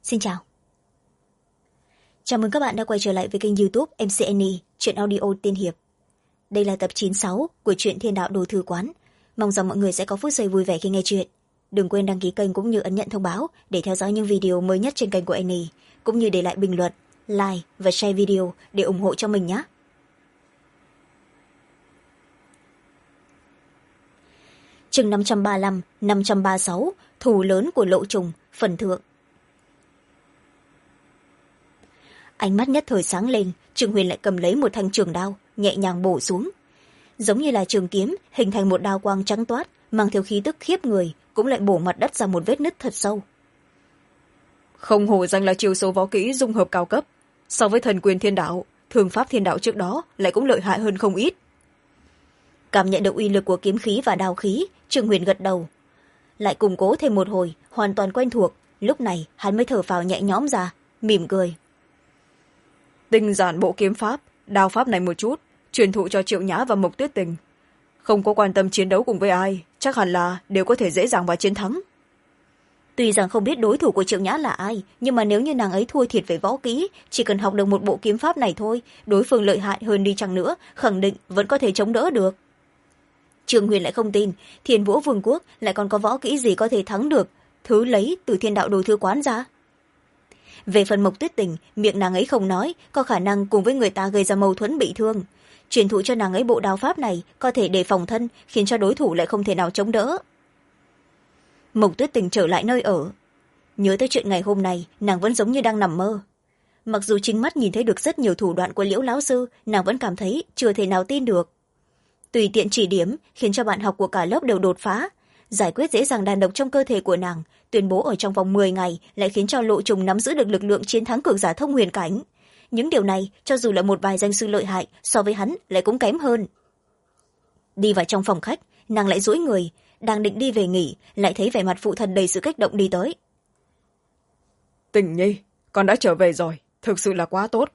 Xin chào. Chào mừng các bạn đã quay trở lại với kênh YouTube MCNE, truyện audio tiên hiệp. Đây là tập 96 của truyện Thiên Đạo Đồ Thư Quán. Mong rằng mọi người sẽ có phút giây vui vẻ khi nghe chuyện. Đừng quên đăng ký kênh cũng như ấn nhận thông báo để theo dõi những video mới nhất trên kênh của Annie, cũng như để lại bình luận, like và share video để ủng hộ cho mình nhé. Chương 535, 536, thù lớn của Lộ Trùng, phần thượng. Ánh mắt nhất thời sáng lên, Trương Huyền lại cầm lấy một thanh trường đao, nhẹ nhàng bổ xuống. Giống như là trường kiếm, hình thành một đao quang trắng toát, mang theo khí tức khiếp người, cũng lại bổ mặt đất ra một vết nứt thật sâu. Không hổ danh là chiêu số võ kỹ dung hợp cao cấp. So với thần quyền thiên đạo, thương pháp thiên đạo trước đó lại cũng lợi hại hơn không ít. Cảm nhận được uy lực của kiếm khí và đao khí, Trương Huyền gật đầu. Lại củng cố thêm một hồi, hoàn toàn quen thuộc, lúc này hắn mới thở phào nhẹ nhõm ra, mỉm cười. Tinh giản bộ kiếm pháp, đao pháp này một chút, truyền thụ cho Triệu Nhã và Mộc Tuyết Tình. Không có quan tâm chiến đấu cùng với ai, chắc hẳn là đều có thể dễ dàng và chiến thắng. Tuy rằng không biết đối thủ của Triệu Nhã là ai, nhưng mà nếu như nàng ấy thua thiệt về võ kỹ, chỉ cần học được một bộ kiếm pháp này thôi, đối phương lợi hại hơn đi chăng nữa, khẳng định vẫn có thể chống đỡ được. Trương Huyền lại không tin, Thiên Vũ Vương quốc lại còn có võ kỹ gì có thể thắng được, thứ lấy từ Thiên Đạo Đồ Thư Quán ra. Về phần Mộc Tuyết Tình, miệng nàng ấy không nói, có khả năng cùng với người ta gây ra mâu thuẫn bị thương. Truyền thụ cho nàng ấy bộ đao pháp này có thể để phòng thân, khiến cho đối thủ lại không thể nào chống đỡ. Mộc Tuyết Tình trở lại nơi ở. Nhớ tới chuyện ngày hôm nay, nàng vẫn giống như đang nằm mơ. Mặc dù chính mắt nhìn thấy được rất nhiều thủ đoạn của Liễu lão sư, nàng vẫn cảm thấy chưa thể nào tin được. Tùy tiện chỉ điểm khiến cho bạn học của cả lớp đều đột phá, giải quyết dễ dàng đàn độc trong cơ thể của nàng, tuyên bố ở trong vòng 10 ngày lại khiến cho Lộ Trùng nắm giữ được lực lượng chiến thắng cường giả thông huyền cảnh. Những điều này cho dù là một vài danh sư lợi hại, so với hắn lại cũng kém hơn. Đi vào trong phòng khách, nàng lại duỗi người, đang định đi về nghỉ, lại thấy vẻ mặt phụ thân đầy sự kích động đi tới. Tình Nhi, con đã trở về rồi, thực sự là quá tốt.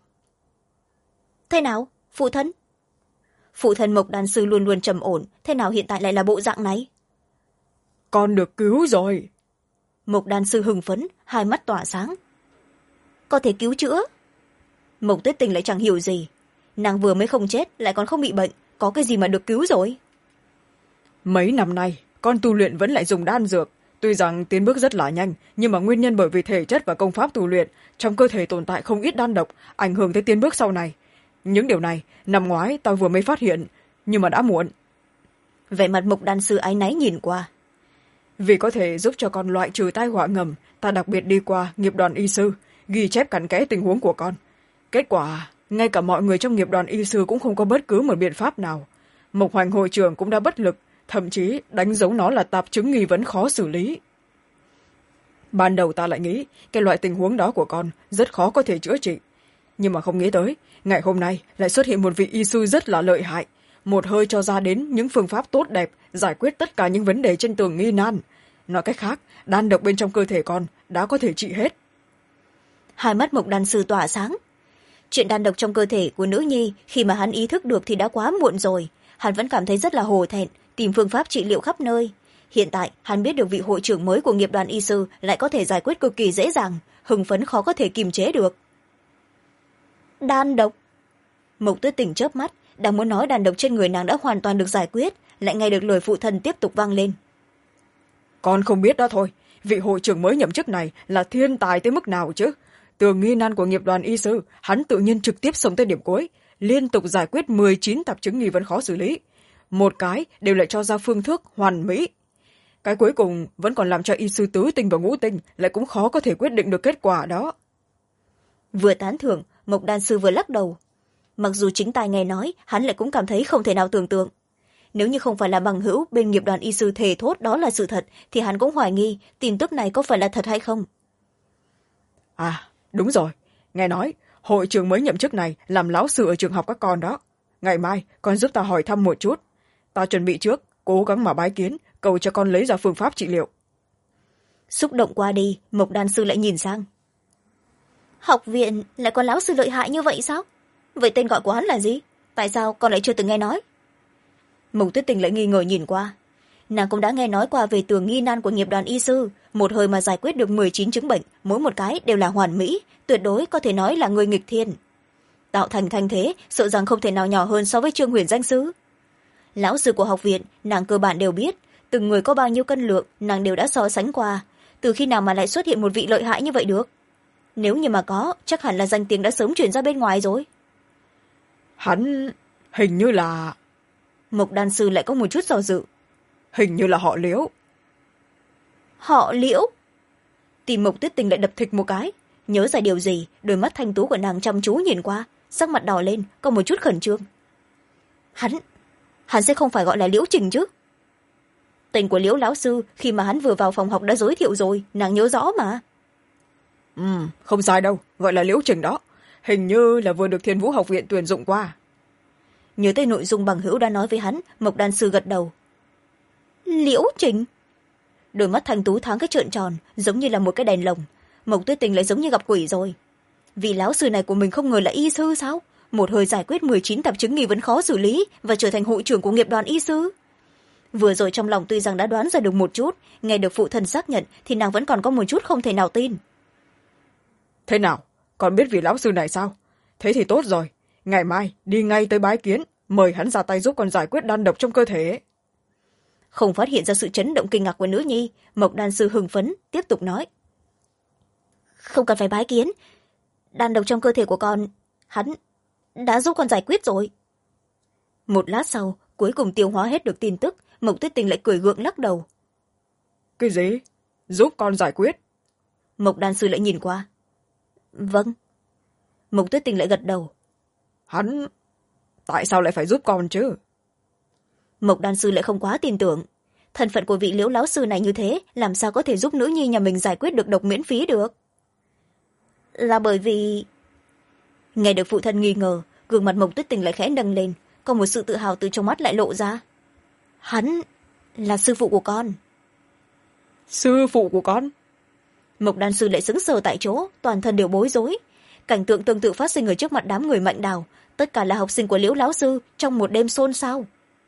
Thế nào, phụ thân? Phụ thân Mộc đan sư luôn luôn trầm ổn, thế nào hiện tại lại là bộ dạng này? Con được cứu rồi. Mộc đan sư hưng phấn, hai mắt tỏa sáng. Có thể cứu chữa? Mộc Tuyết Tình lại chẳng hiểu gì. Nàng vừa mới không chết, lại còn không bị bệnh, có cái gì mà được cứu rồi? Mấy năm nay, con tu luyện vẫn lại dùng đan dược. Tuy rằng tiến bước rất là nhanh, nhưng mà nguyên nhân bởi vì thể chất và công pháp tu luyện, trong cơ thể tồn tại không ít đan độc, ảnh hưởng tới tiến bước sau này. Những điều này, năm ngoái ta vừa mới phát hiện, nhưng mà đã muộn. Vẻ mặt Mộc đan sư áy náy nhìn qua. Vì có thể giúp cho con loại trừ tai họa ngầm, ta đặc biệt đi qua nghiệp đoàn y sư, ghi chép cặn kẽ tình huống của con. Kết quả, ngay cả mọi người trong nghiệp đoàn y sư cũng không có bất cứ một biện pháp nào. Mộc Hoành hội trưởng cũng đã bất lực, thậm chí đánh dấu nó là tạp chứng nghi vấn khó xử lý. Ban đầu ta lại nghĩ cái loại tình huống đó của con rất khó có thể chữa trị, nhưng mà không nghĩ tới ngày hôm nay lại xuất hiện một vị y sư rất là lợi hại, một hơi cho ra đến những phương pháp tốt đẹp giải quyết tất cả những vấn đề trên tường nghi nan. Nói cách khác, đan độc bên trong cơ thể con đã có thể trị hết. Hai mắt Mộc đan sư tỏa sáng. Chuyện đan độc trong cơ thể của nữ nhi khi mà hắn ý thức được thì đã quá muộn rồi. Hắn vẫn cảm thấy rất là hổ thẹn, tìm phương pháp trị liệu khắp nơi. Hiện tại hắn biết được vị hội trưởng mới của nghiệp đoàn y sư lại có thể giải quyết cực kỳ dễ dàng, hưng phấn khó có thể kiềm chế được. Đan độc? Mộc Tuyết Tình chớp mắt, đang muốn nói đan độc trên người nàng đã hoàn toàn được giải quyết, lại nghe được lời phụ thân tiếp tục vang lên. Con không biết đó thôi, vị hội trưởng mới nhậm chức này là thiên tài tới mức nào chứ. Từ nghi nan của nghiệp đoàn y sư, hắn tự nhiên trực tiếp sống tới điểm cuối, liên tục giải quyết 19 tạp chứng nghi vấn khó xử lý. Một cái đều lại cho ra phương thức hoàn mỹ. Cái cuối cùng vẫn còn làm cho y sư tứ tinh và ngũ tinh lại cũng khó có thể quyết định được kết quả đó. Vừa tán thưởng, Mộc đan sư vừa lắc đầu. Mặc dù chính tai nghe nói, hắn lại cũng cảm thấy không thể nào tưởng tượng. Nếu như không phải là bằng hữu bên nghiệp đoàn y sư thề thốt đó là sự thật, thì hắn cũng hoài nghi tin tức này có phải là thật hay không. À, đúng rồi. Nghe nói, hội trưởng mới nhậm chức này làm lão sư ở trường học các con đó. Ngày mai, con giúp ta hỏi thăm một chút. Ta chuẩn bị trước, cố gắng mà bái kiến, cầu cho con lấy ra phương pháp trị liệu. Xúc động qua đi, Mộc đan sư lại nhìn sang. Học viện lại có lão sư lợi hại như vậy sao? Vậy tên gọi của hắn là gì? Tại sao con lại chưa từng nghe nói? Mộc Tuyết Tình lại nghi ngờ nhìn qua. nàng cũng đã nghe nói qua về tường nghi nan của nghiệp đoàn y sư, một hơi mà giải quyết được 19 chứng bệnh, mỗi một cái đều là hoàn mỹ, tuyệt đối có thể nói là người nghịch thiên. Tạo thành thanh thế, sợ rằng không thể nào nhỏ hơn so với Trương Huyền danh sứ. Lão sư của học viện, nàng cơ bản đều biết, từng người có bao nhiêu cân lượng, nàng đều đã so sánh qua. Từ khi nào mà lại xuất hiện một vị lợi hại như vậy được? Nếu như mà có, chắc hẳn là danh tiếng đã sớm truyền ra bên ngoài rồi. Hắn hình như là... Mộc đan sư lại có một chút do dự. Hình như là họ Liễu. Họ Liễu? Tim Mộc Tuyết Tình lại đập thịch một cái. Nhớ ra điều gì, đôi mắt thanh tú của nàng chăm chú nhìn qua, sắc mặt đỏ lên, có một chút khẩn trương. Hắn sẽ không phải gọi là Liễu Trình chứ? Tên của Liễu lão sư khi mà hắn vừa vào phòng học đã giới thiệu rồi, nàng nhớ rõ mà. Không sai đâu, gọi là Liễu Trình đó. Hình như là vừa được Thiên Vũ học viện tuyển dụng qua. Nhớ tới nội dung bằng hữu đã nói với hắn, Mộc đan sư gật đầu. Liễu Trình? Đôi mắt thanh tú thoáng cái trợn tròn, giống như là một cái đèn lồng. Mộc Tuyết Tình lại giống như gặp quỷ rồi. Vì lão sư này của mình không ngờ là y sư sao? Một hơi giải quyết 19 tạp chứng nghi vấn khó xử lý và trở thành hội trưởng của nghiệp đoàn y sư. Vừa rồi trong lòng tuy rằng đã đoán ra được một chút, nghe được phụ thân xác nhận thì nàng vẫn còn có một chút không thể nào tin. Thế nào, còn biết vị lão sư này sao? Thế thì tốt rồi, ngày mai đi ngay tới bái kiến, mời hắn ra tay giúp con giải quyết đan độc trong cơ thể. Không phát hiện ra sự chấn động kinh ngạc của nữ nhi, Mộc đan sư hưng phấn tiếp tục nói. Không cần phải bái kiến, đan độc trong cơ thể của con, hắn đã giúp con giải quyết rồi. Một lát sau, cuối cùng tiêu hóa hết được tin tức, Mộc Tuyết Tình lại cười gượng lắc đầu. Cái gì? Giúp con giải quyết? Mộc đan sư lại nhìn qua. Vâng. Mộc Tuyết Tình lại gật đầu. Hắn tại sao lại phải giúp con chứ? Mộc đan sư lại không quá tin tưởng. Thân phận của vị Liễu lão sư này như thế, làm sao có thể giúp nữ nhi nhà mình giải quyết được độc miễn phí được? Là bởi vì... Nghe được phụ thân nghi ngờ, gương mặt Mộc Tuyết Tình lại khẽ nâng lên, có một sự tự hào từ trong mắt lại lộ ra. Hắn là sư phụ của con. Sư phụ của con? Mộc đan sư lại sững sờ tại chỗ, toàn thân đều bối rối. Cảnh tượng tương tự phát sinh ở trước mặt đám người Mạnh Đào, tất cả là học sinh của Liễu lão sư trong một đêm xôn xao.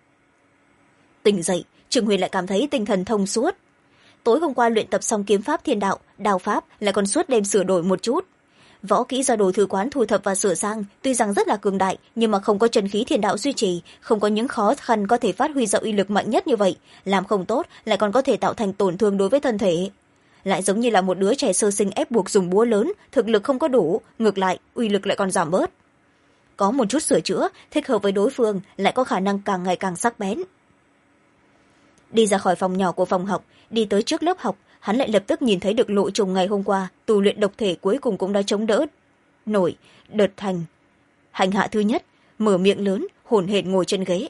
Tỉnh dậy, Trương Huyền lại cảm thấy tinh thần thông suốt. Tối hôm qua luyện tập xong kiếm pháp thiên đạo, đao pháp lại còn suốt đêm sửa đổi một chút. Võ kỹ do đồ thư quán thu thập và sửa sang tuy rằng rất là cường đại, nhưng mà không có chân khí thiên đạo duy trì, không có những khó khăn có thể phát huy ra uy lực mạnh nhất như vậy, làm không tốt lại còn có thể tạo thành tổn thương đối với thân thể. Lại giống như là một đứa trẻ sơ sinh ép buộc dùng búa lớn, thực lực không có đủ, ngược lại uy lực lại còn giảm bớt. Có một chút sửa chữa thích hợp với đối phương lại có khả năng càng ngày càng sắc bén. Đi ra khỏi phòng nhỏ của phòng học, đi tới trước lớp học, hắn lại lập tức nhìn thấy được Lộ Trùng ngày hôm qua tu luyện độc thể cuối cùng cũng đã chống đỡ nổi đợt hành hạ thứ nhất, mở miệng lớn hổn hển ngồi trên ghế.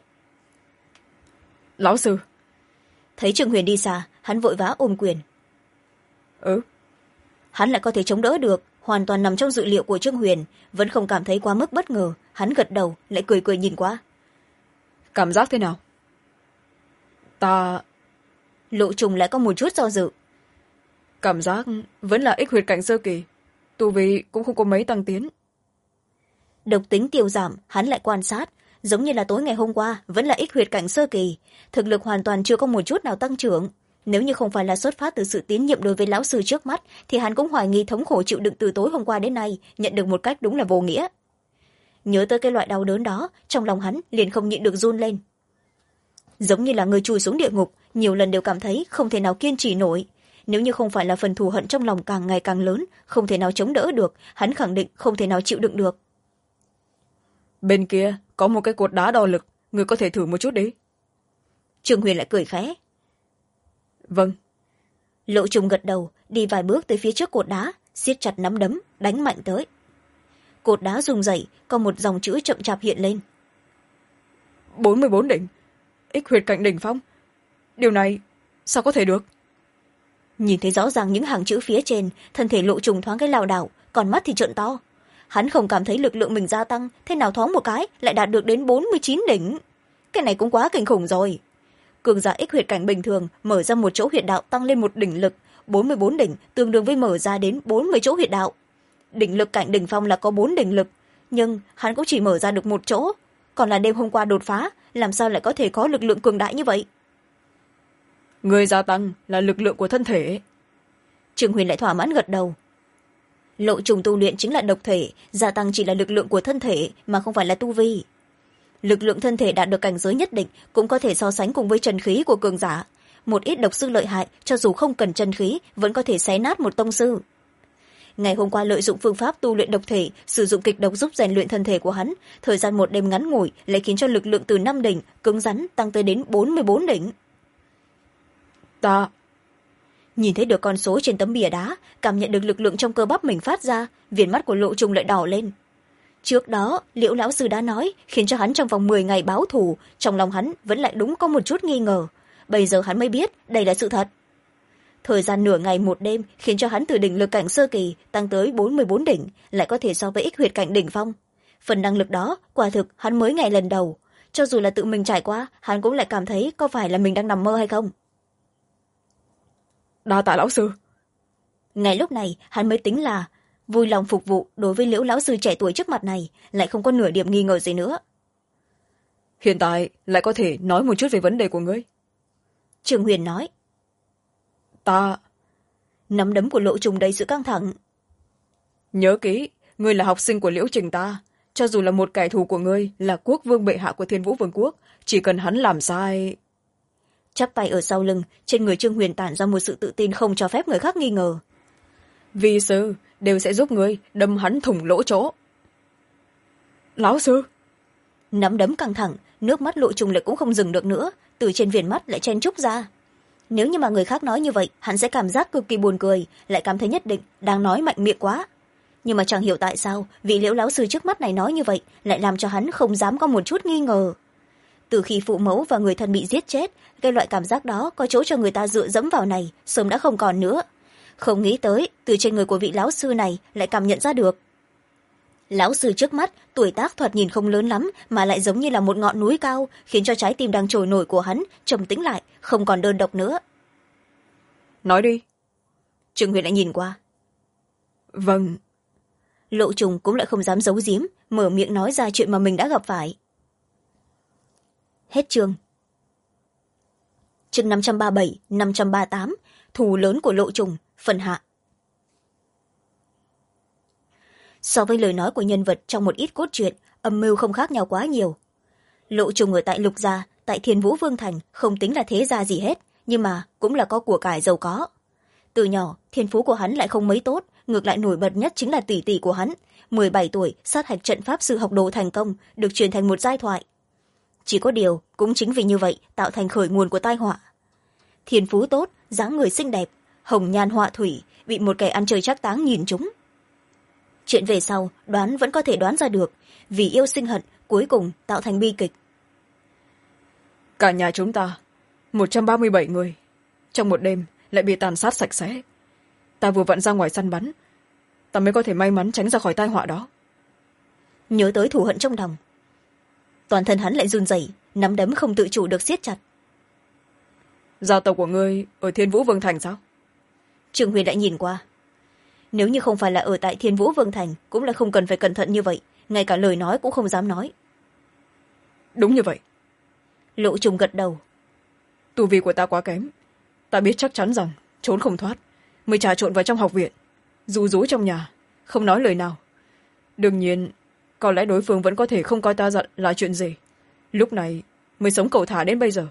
Lão sư. Thấy Trương Huyền đi xa, hắn vội vã ôm quyền. Hắn lại có thể chống đỡ được, hoàn toàn nằm trong dự liệu của Trương Huyền, vẫn không cảm thấy quá mức bất ngờ. Hắn gật đầu lại cười cười nhìn qua. Cảm giác thế nào? Lộ Trùng lại có một chút do dự. Cảm giác vẫn là ích huyệt cảnh sơ kỳ, tu vi cũng không có mấy tăng tiến. Độc tính tiêu giảm, hắn lại quan sát, giống như là tối ngày hôm qua vẫn là ích huyệt cảnh sơ kỳ, thực lực hoàn toàn chưa có một chút nào tăng trưởng. Nếu như không phải là xuất phát từ sự tín nhiệm đối với lão sư trước mắt, thì hắn cũng hoài nghi thống khổ chịu đựng từ tối hôm qua đến nay nhận được một cách đúng là vô nghĩa. Nhớ tới cái loại đau đớn đó, trong lòng hắn liền không nhịn được run lên. Giống như là người chui xuống địa ngục, nhiều lần đều cảm thấy không thể nào kiên trì nổi. Nếu như không phải là phần thù hận trong lòng càng ngày càng lớn, không thể nào chống đỡ được, hắn khẳng định không thể nào chịu đựng được. Bên kia có một cái cột đá đo lực, người có thể thử một chút đi. Trương Huyền lại cười khẽ. Vâng. Lộ Trùng gật đầu, đi vài bước tới phía trước cột đá, siết chặt nắm đấm, đánh mạnh tới. Cột đá rung rẩy, có một dòng chữ chậm chạp hiện lên. 44 đỉnh, ích huyệt cảnh đỉnh phong. Điều này sao có thể được? Nhìn thấy rõ ràng những hàng chữ phía trên, thân thể Lộ Trùng thoáng cái lảo đảo, còn mắt thì trợn to. Hắn không cảm thấy lực lượng mình gia tăng, thế nào thoáng một cái lại đạt được đến 49 đỉnh. Cái này cũng quá kinh khủng rồi. Cường giả ích huyệt cảnh bình thường mở ra một chỗ huyệt đạo tăng lên một đỉnh lực, 44 đỉnh tương đương với mở ra đến 40 chỗ huyệt đạo. Đỉnh lực cảnh đỉnh phong là có 4 đỉnh lực, nhưng hắn cũng chỉ mở ra được một chỗ, còn là đêm hôm qua đột phá, làm sao lại có thể có lực lượng cường đại như vậy? người gia tăng là lực lượng của thân thể. Trương Huyền lại thỏa mãn gật đầu. Lộ trùng tu luyện chính là độc thể, gia tăng chỉ là lực lượng của thân thể mà không phải là tu vi. Lực lượng thân thể đạt được cảnh giới nhất định cũng có thể so sánh cùng với chân khí của cường giả. Một ít độc sư lợi hại cho dù không cần chân khí vẫn có thể xé nát một tông sư. Ngày hôm qua lợi dụng phương pháp tu luyện độc thể, sử dụng kịch độc giúp rèn luyện thân thể của hắn, thời gian một đêm ngắn ngủi lại khiến cho lực lượng từ 5 đỉnh cứng rắn tăng tới đến 44 đỉnh. Ta Nhìn thấy được con số trên tấm bìa đá, cảm nhận được lực lượng trong cơ bắp mình phát ra, viền mắt của Lộ Trùng lại đỏ lên. Trước đó Liễu lão sư đã nói khiến cho hắn trong vòng 10 ngày báo thù, trong lòng hắn vẫn lại đúng có một chút nghi ngờ. Bây giờ hắn mới biết đây là sự thật. Thời gian nửa ngày một đêm khiến cho hắn từ đỉnh lực cảnh sơ kỳ tăng tới 44 đỉnh, lại có thể so với ích huyệt cảnh đỉnh phong. Phần năng lực đó quả thực hắn mới ngày lần đầu, cho dù là tự mình trải qua hắn cũng lại cảm thấy có phải là mình đang nằm mơ hay không. đa tạ lão sư. Ngay lúc này hắn mới tính là vui lòng phục vụ đối với Liễu lão sư trẻ tuổi trước mặt này, lại không có nửa điểm nghi ngờ gì nữa. Hiện tại lại có thể nói một chút về vấn đề của ngươi. Trương Huyền nói. Ta Nắm đấm của Lộ Trùng đầy sự căng thẳng. nhớ kỹ, ngươi là học sinh của Liễu Trình ta, cho dù là một kẻ thù của ngươi là quốc vương bệ hạ của Thiên Vũ Vương quốc, chỉ cần hắn làm sai. Chắp tay ở sau lưng, trên người Trương Huyền tản ra một sự tự tin không cho phép người khác nghi ngờ. Vi sư đều sẽ giúp ngươi đâm hắn thủng lỗ chỗ. Lão sư. Nắm đấm căng thẳng, nước mắt Lộ Trùng lại cũng không dừng được nữa, từ trên viền mắt lại chen chúc ra. Nếu như mà người khác nói như vậy hắn sẽ cảm giác cực kỳ buồn cười, lại cảm thấy nhất định đang nói mạnh miệng quá. Nhưng mà chẳng hiểu tại sao vị Liễu lão sư trước mắt này nói như vậy lại làm cho hắn không dám có một chút nghi ngờ. Từ khi phụ mẫu và người thân bị giết chết, cái loại cảm giác đó có chỗ cho người ta dựa dẫm vào này sớm đã không còn nữa. Không nghĩ tới từ trên người của vị lão sư này lại cảm nhận ra được. Lão sư trước mắt tuổi tác thoạt nhìn không lớn lắm mà lại giống như là một ngọn núi cao, khiến cho trái tim đang trồi nổi của hắn trầm tĩnh lại, không còn đơn độc nữa. Nói đi. Trương Huyền lại nhìn qua. Vâng. Lộ Trùng cũng lại không dám giấu giếm, mở miệng nói ra chuyện mà mình đã gặp phải. Hết chương. Chương 537, 538, thù lớn của Lộ Trùng, phần hạ. So với lời nói của nhân vật trong một ít cốt truyện, âm mưu không khác nhau quá nhiều. Lộ Trùng ở tại Lục Gia, tại Thiên Vũ Vương Thành không tính là thế gia gì hết, nhưng mà cũng là có của cải giàu có. Từ nhỏ thiên phú của hắn lại không mấy tốt, ngược lại nổi bật nhất chính là tỷ tỷ của hắn, 17 tuổi sát hạch trận pháp sư học đồ thành công, được truyền thành một giai thoại. Chỉ có điều cũng chính vì như vậy tạo thành khởi nguồn của tai họa. Thiên phú tốt, dáng người xinh đẹp, hồng nhan họa thủy, bị một kẻ ăn chơi trác táng nhìn trúng. Chuyện về sau đoán vẫn có thể đoán ra được, vì yêu sinh hận cuối cùng tạo thành bi kịch. Cả nhà chúng ta 137 người trong một đêm lại bị tàn sát sạch sẽ. Ta vừa vặn ra ngoài săn bắn, ta mới có thể may mắn tránh ra khỏi tai họa đó. Nhớ tới thù hận trong lòng, toàn thân hắn lại run rẩy, nắm đấm không tự chủ được siết chặt. Gia tộc của ngươi ở Thiên Vũ Vương Thành sao? Trương Huyền lại nhìn qua. Nếu như không phải là ở tại Thiên Vũ Vương Thành cũng là không cần phải cẩn thận như vậy, ngay cả lời nói cũng không dám nói. Đúng như vậy. Lộ Trùng gật đầu. Tu vi của ta quá kém, ta biết chắc chắn rằng trốn không thoát, mới trà trộn vào trong học viện, ru rú trong nhà, không nói lời nào. Đương nhiên có lẽ đối phương vẫn có thể không coi ta giận là chuyện gì, lúc này mới sống cẩu thả đến bây giờ.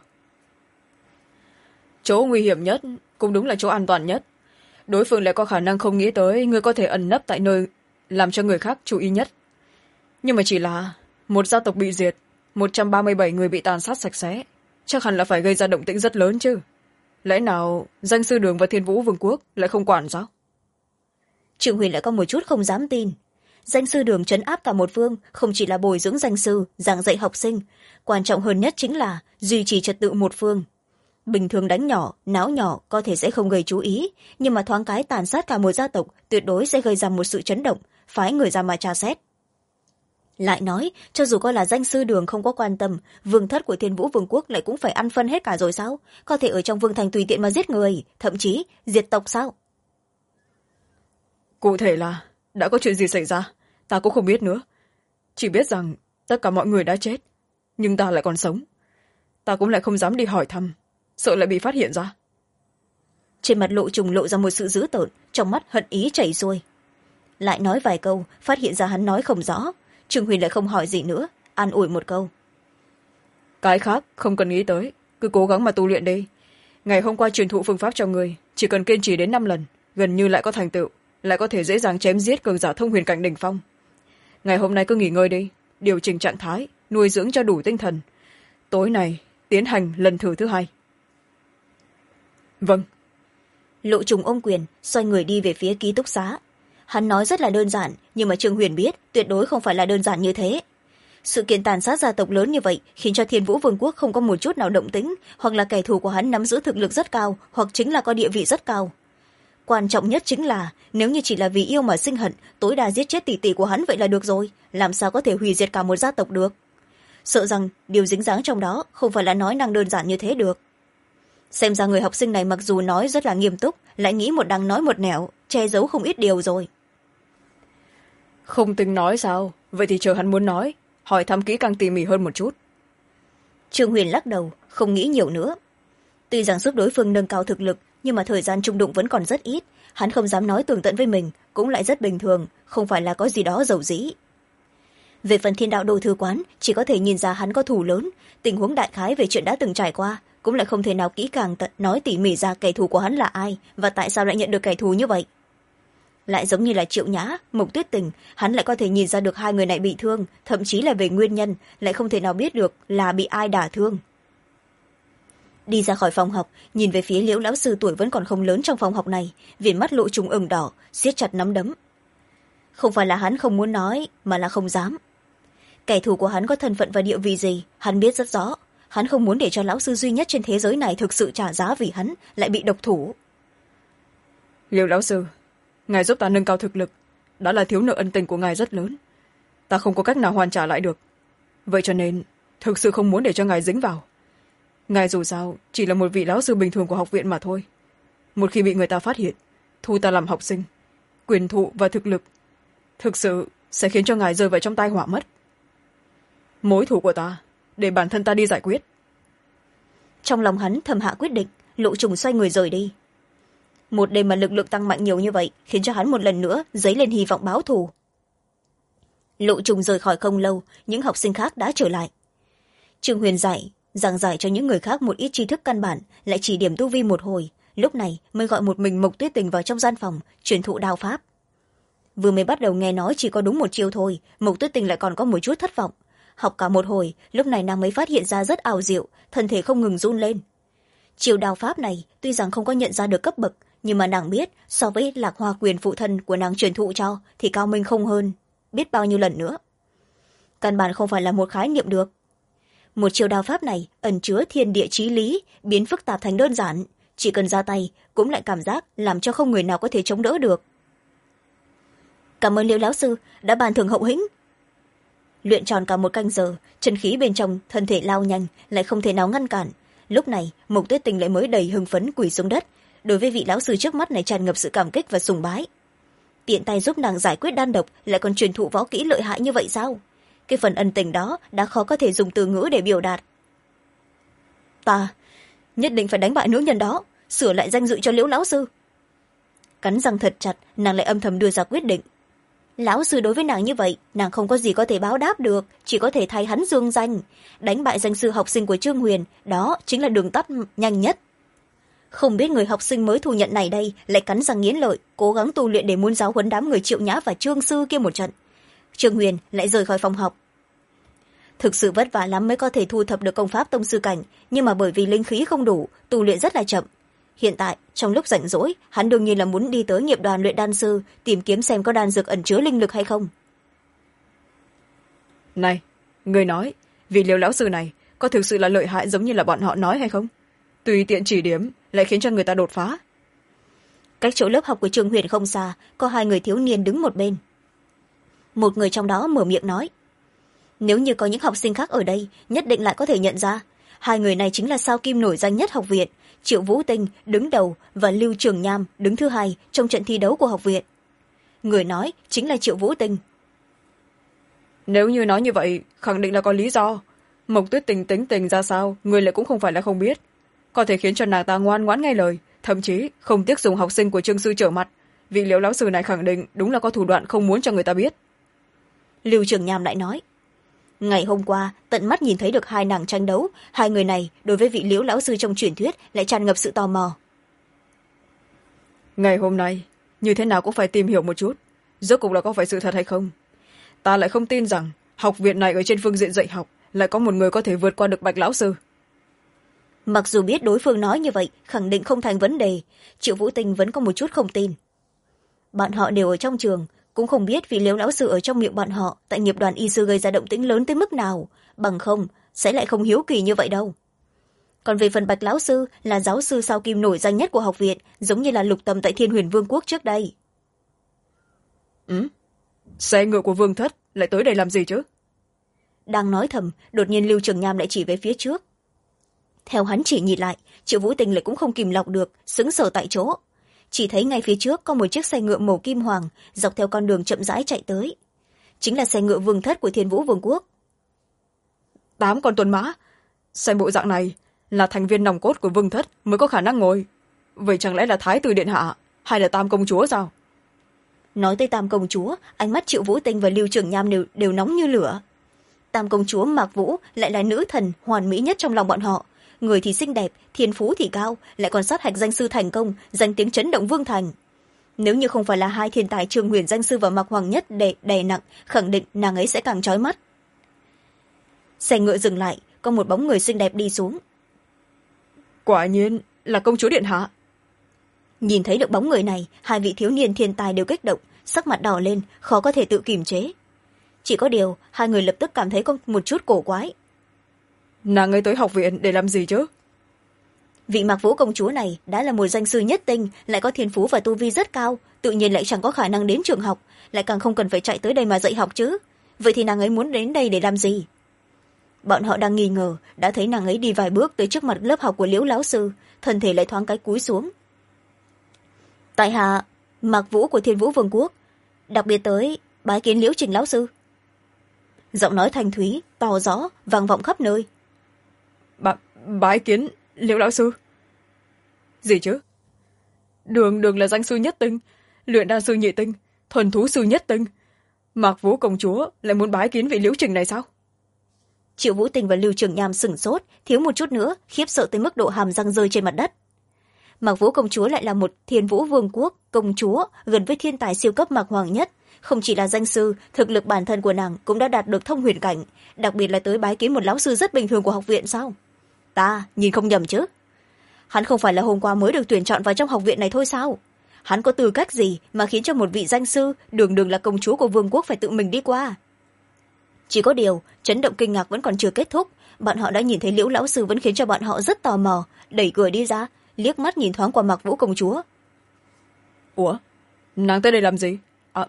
Chỗ nguy hiểm nhất cũng đúng là chỗ an toàn nhất. Đối phương lại có khả năng không nghĩ tới người có thể ẩn nấp tại nơi làm cho người khác chú ý nhất. Nhưng mà chỉ là một gia tộc bị diệt, 137 người bị tàn sát sạch sẽ, chắc hẳn là phải gây ra động tĩnh rất lớn chứ. Lẽ nào danh sư đường và Thiên Vũ Vương quốc lại không quản sao? Trương Huyền lại có một chút không dám tin. Danh sư đường trấn áp cả một phương, không chỉ là bồi dưỡng danh sư, giảng dạy học sinh, quan trọng hơn nhất chính là duy trì trật tự một phương. Bình thường đánh nhỏ, náo nhỏ có thể sẽ không gây chú ý, nhưng mà thoáng cái tàn sát cả một gia tộc tuyệt đối sẽ gây ra một sự chấn động, phái người ra mà tra xét. Lại nói, cho dù coi là danh sư đường không có quan tâm, vương thất của Thiên Vũ Vương quốc lại cũng phải ăn phân hết cả rồi sao? Có thể ở trong vương thành tùy tiện mà giết người, thậm chí diệt tộc sao? Cụ thể là đã có chuyện gì xảy ra, ta cũng không biết nữa. Chỉ biết rằng tất cả mọi người đã chết, nhưng ta lại còn sống. Ta cũng lại không dám đi hỏi thăm, sợ lại bị phát hiện ra. trên mặt Lộ Trùng lộ ra một sự dữ tợn, trong mắt hận ý chảy xuôi. Lại nói vài câu, phát hiện ra hắn nói không rõ. Trương Huyền lại không hỏi gì nữa, an ủi một câu. Cái khác không cần nghĩ tới, cứ cố gắng mà tu luyện đi. Ngày hôm qua truyền thụ phương pháp cho người, chỉ cần kiên trì đến 5 lần, gần như lại có thành tựu, lại có thể dễ dàng chém giết cường giả thông huyền cảnh đỉnh phong. Ngày hôm nay cứ nghỉ ngơi đi, điều chỉnh trạng thái, nuôi dưỡng cho đủ tinh thần. Tối nay tiến hành lần thử thứ 2. Vâng. Lộ Trùng ôm quyền, xoay người đi về phía ký túc xá. Hắn nói rất là đơn giản, nhưng mà Trương Huyền biết tuyệt đối không phải là đơn giản như thế. Sự kiện tàn sát gia tộc lớn như vậy khiến cho Thiên Vũ Vương quốc không có một chút nào động tĩnh, hoặc là kẻ thù của hắn nắm giữ thực lực rất cao, hoặc chính là có địa vị rất cao. Quan trọng nhất chính là nếu như chỉ là vì yêu mà sinh hận, tối đa giết chết tỷ tỷ của hắn vậy là được rồi, làm sao có thể hủy diệt cả một gia tộc được. Sợ rằng điều dính dáng trong đó không phải là nói năng đơn giản như thế được. Xem ra người học sinh này mặc dù nói rất là nghiêm túc, lại nghĩ một đằng nói một nẻo, che giấu không ít điều rồi. Không tính nói sao? Vậy thì chờ hắn muốn nói, hỏi thăm kỹ càng tỉ mỉ hơn một chút. Trương Huyền lắc đầu, không nghĩ nhiều nữa. Tuy rằng giúp đối phương nâng cao thực lực, nhưng mà thời gian chung đụng vẫn còn rất ít. Hắn không dám nói tường tận với mình, cũng lại rất bình thường, không phải là có gì đó dầu dĩ. Về phần Thiên Đạo Đồ Thư Quán, chỉ có thể nhìn ra hắn có thù lớn, tình huống đại khái về chuyện đã từng trải qua, cũng lại không thể nào kỹ càng nói tỉ mỉ ra kẻ thù của hắn là ai và tại sao lại nhận được kẻ thù như vậy. Lại giống như là Triệu Nhã, Mộc Tuyết Tình, hắn lại có thể nhìn ra được hai người này bị thương, thậm chí là về nguyên nhân, lại không thể nào biết được là bị ai đả thương. Đi ra khỏi phòng học, nhìn về phía Liễu lão sư tuổi vẫn còn không lớn trong phòng học này, viền mắt Lộ Trùng ửng đỏ, siết chặt nắm đấm. Không phải là hắn không muốn nói, mà là không dám. Kẻ thù của hắn có thân phận và địa vị gì, hắn biết rất rõ. Hắn không muốn để cho lão sư duy nhất trên thế giới này thực sự trả giá vì hắn lại bị độc thủ. Liễu lão sư, ngài giúp ta nâng cao thực lực, đó là thiếu nợ ân tình của ngài rất lớn, ta không có cách nào hoàn trả lại được, vậy cho nên thực sự không muốn để cho ngài dính vào. Ngài dù sao chỉ là một vị lão sư bình thường của học viện mà thôi. Một khi bị người ta phát hiện thu ta làm học sinh, quyền thụ và thực lực thực sự sẽ khiến cho ngài rơi vào trong tai họa mất. Mối thù của ta để bản thân ta đi giải quyết. Trong lòng hắn thầm hạ quyết định, Lộ Trùng xoay người rời đi. Một đêm mà lực lượng tăng mạnh nhiều như vậy khiến cho hắn một lần nữa dấy lên hy vọng báo thù. Lộ Trùng rời khỏi không lâu, những học sinh khác đã trở lại. Trương Huyền giảng giải cho những người khác một ít tri thức căn bản, lại chỉ điểm tu vi một hồi, lúc này mới gọi một mình Mộc Tuyết Tình vào trong gian phòng truyền thụ đao pháp. Vừa mới bắt đầu nghe nói chỉ có đúng một chiêu thôi, Mộc Tuyết Tình lại còn có một chút thất vọng. Học cả một hồi, lúc này nàng mới phát hiện ra rất ảo diệu, thân thể không ngừng run lên. Chiêu đao pháp này tuy rằng không có nhận ra được cấp bậc, nhưng mà nàng biết so với Lạc Hoa Quyền phụ thân của nàng truyền thụ cho thì cao minh không hơn biết bao nhiêu lần nữa. Căn bản không phải là một khái niệm được. Một chiêu đao pháp này ẩn chứa thiên địa chí lý, biến phức tạp thành đơn giản, chỉ cần ra tay cũng lại cảm giác làm cho không người nào có thể chống đỡ được. Cảm ơn Liễu lão sư đã ban thưởng hậu hĩnh. Luyện tròn cả một canh giờ, chân khí bên trong thân thể lao nhanh, lại không thể nào ngăn cản. Lúc này Mộc Tuyết Tình lại mới đầy hưng phấn quỳ xuống đất, đối với vị lão sư trước mắt này tràn ngập sự cảm kích và sùng bái. Tiện tay giúp nàng giải quyết đan độc, lại còn truyền thụ võ kỹ lợi hại như vậy sao? Cái phần ân tình đó đã khó có thể dùng từ ngữ để biểu đạt. Ta nhất định phải đánh bại nữ nhân đó, sửa lại danh dự cho Liễu lão sư. Cắn răng thật chặt, nàng lại âm thầm đưa ra quyết định. Lão sư đối với nàng như vậy, nàng không có gì có thể báo đáp được, chỉ có thể thay hắn dương danh. Đánh bại danh sư học sinh của Trương Huyền, đó chính là đường tắt nhanh nhất. Không biết người học sinh mới thu nhận này đây lại cắn răng nghiến lợi, cố gắng tu luyện để muốn giáo huấn đám người Triệu Nhã và Trương sư kia một trận. Trương Huyền lại rời khỏi phòng học. Thực sự vất vả lắm mới có thể thu thập được công pháp tông sư cảnh, nhưng mà bởi vì linh khí không đủ, tu luyện rất là chậm. Hiện tại trong lúc rảnh rỗi, hắn đương nhiên là muốn đi tới nghiệp đoàn luyện đan sư, tìm kiếm xem có đan dược ẩn chứa linh lực hay không. Này, người nói vì Liễu lão sư này có thực sự là lợi hại giống như là bọn họ nói hay không? Tùy tiện chỉ điểm lại khiến cho người ta đột phá. Cách chỗ lớp học của Trương Huyền không xa, có hai người thiếu niên đứng một bên. Một người trong đó mở miệng nói, nếu như có những học sinh khác ở đây, nhất định lại có thể nhận ra hai người này chính là sao kim nổi danh nhất học viện, Triệu Vũ Tinh đứng đầu và Lưu Trường Nham đứng thứ hai trong trận thi đấu của học viện. Người nói chính là Triệu Vũ Tinh. Nếu như nói như vậy, khẳng định là có lý do. Mộc Tuyết Tình tính tình ra sao, người lại cũng không phải là không biết. Có thể khiến cho nàng ta ngoan ngoãn nghe lời, thậm chí không tiếc dùng học sinh của trương sư trở mặt. Vị Liễu lão sư này khẳng định đúng là có thủ đoạn không muốn cho người ta biết. Lưu Trường Nham lại nói, ngày hôm qua tận mắt nhìn thấy được hai nàng tranh đấu, hai người này đối với vị Liễu lão sư trong truyền thuyết lại tràn ngập sự tò mò. Ngày hôm nay như thế nào cũng phải tìm hiểu một chút, rốt cuộc là có phải sự thật hay không. Ta lại không tin rằng học viện này ở trên phương diện dạy học lại có một người có thể vượt qua được Bạch lão sư. Mặc dù biết đối phương nói như vậy khẳng định không thành vấn đề, Triệu Vũ Tình vẫn có một chút không tin. Bọn họ đều ở trong trường, cũng không biết vị Liễu lão sư ở trong miệng bọn họ tại nghiệp đoàn y sư gây ra động tĩnh lớn tới mức nào, bằng không sẽ lại không hiếu kỳ như vậy đâu. Còn về phần Bạch lão sư là giáo sư sao kim nổi danh nhất của học viện, giống như là Lục Tầm tại Thiên Huyền Vương quốc trước đây. Xe ngựa của Vương Thất lại tới đây làm gì chứ? Đang nói thầm, đột nhiên Lưu Trường Nham lại chỉ về phía trước. Theo hắn chỉ nhìn lại, Triệu Vũ Tình lại cũng không kìm lọc được, sững sờ tại chỗ. Chỉ thấy ngay phía trước có một chiếc xe ngựa màu kim hoàng dọc theo con đường chậm rãi chạy tới. Chính là xe ngựa Vương Thất của Thiên Vũ Vương quốc. 8 con tuần mã. Xem bộ dạng này là thành viên nòng cốt của Vương Thất mới có khả năng ngồi. Vậy chẳng lẽ là Thái tử điện hạ hay là Tam công chúa sao? Nói tới Tam công chúa, ánh mắt Triệu Vũ Tinh và Lưu Trường Nham đều nóng như lửa. Tam công chúa Mạc Vũ lại là nữ thần hoàn mỹ nhất trong lòng bọn họ. Người thì xinh đẹp, thiên phú thì cao, lại còn sát hạch danh sư thành công, danh tiếng chấn động vương thành. Nếu như không phải là hai thiên tài Trường Huyền danh sư và Mạc Hoàng Nhất đè nặng, khẳng định nàng ấy sẽ càng chói mắt. Xe ngựa dừng lại, có một bóng người xinh đẹp đi xuống. Quả nhiên là công chúa điện hạ. Nhìn thấy được bóng người này, hai vị thiếu niên thiên tài đều kích động, sắc mặt đỏ lên, khó có thể tự kiềm chế. Chỉ có điều hai người lập tức cảm thấy có một chút cổ quái. Nàng ấy tới học viện để làm gì chứ? Vị Mạc Vũ công chúa này đã là một danh sư nhất tinh, lại có thiên phú và tu vi rất cao, tự nhiên lại chẳng có khả năng đến trường học, lại càng không cần phải chạy tới đây mà dạy học chứ. Vậy thì nàng ấy muốn đến đây để làm gì? Bọn họ đang nghi ngờ, đã thấy nàng ấy đi vài bước tới trước mặt lớp học của Liễu lão sư, thân thể lại thoáng cái cúi xuống. Tại hạ Mạc Vũ của Thiên Vũ Vương quốc, đặc biệt tới bái kiến Liễu Trình lão sư. Giọng nói thanh thúy to rõ vang vọng khắp nơi. Bái kiến Liễu lão sư? Gì chứ? Đường là danh sư nhất tinh, luyện đan sư nhị tinh, thuần thú sư nhất tinh. Mạc Vũ công chúa lại muốn bái kiến vị Liễu Trình này sao? Triệu Vũ Tình và Lưu Trường Nham sửng sốt, thiếu một chút nữa khiếp sợ tới mức độ hàm răng rơi trên mặt đất. Mạc Vũ công chúa lại là một Thiên Vũ Vương quốc công chúa gần với thiên tài siêu cấp Mạc Hoàng Nhất, không chỉ là danh sư, thực lực bản thân của nàng cũng đã đạt được thông huyền cảnh, đặc biệt là tới bái kiến một lão sư rất bình thường của học viện sao? Ta nhìn không nhầm chứ? Hắn không phải là hôm qua mới được tuyển chọn vào trong học viện này thôi sao? Hắn có tư cách gì mà khiến cho một vị danh sư đường là công chúa của vương quốc phải tự mình đi qua? Chỉ có điều chấn động kinh ngạc vẫn còn chưa kết thúc, bọn họ đã nhìn thấy Liễu lão sư vẫn khiến cho bọn họ rất tò mò, đẩy cửa đi ra, liếc mắt nhìn thoáng qua Mạc Vũ công chúa. Ủa, nàng tới đây làm gì?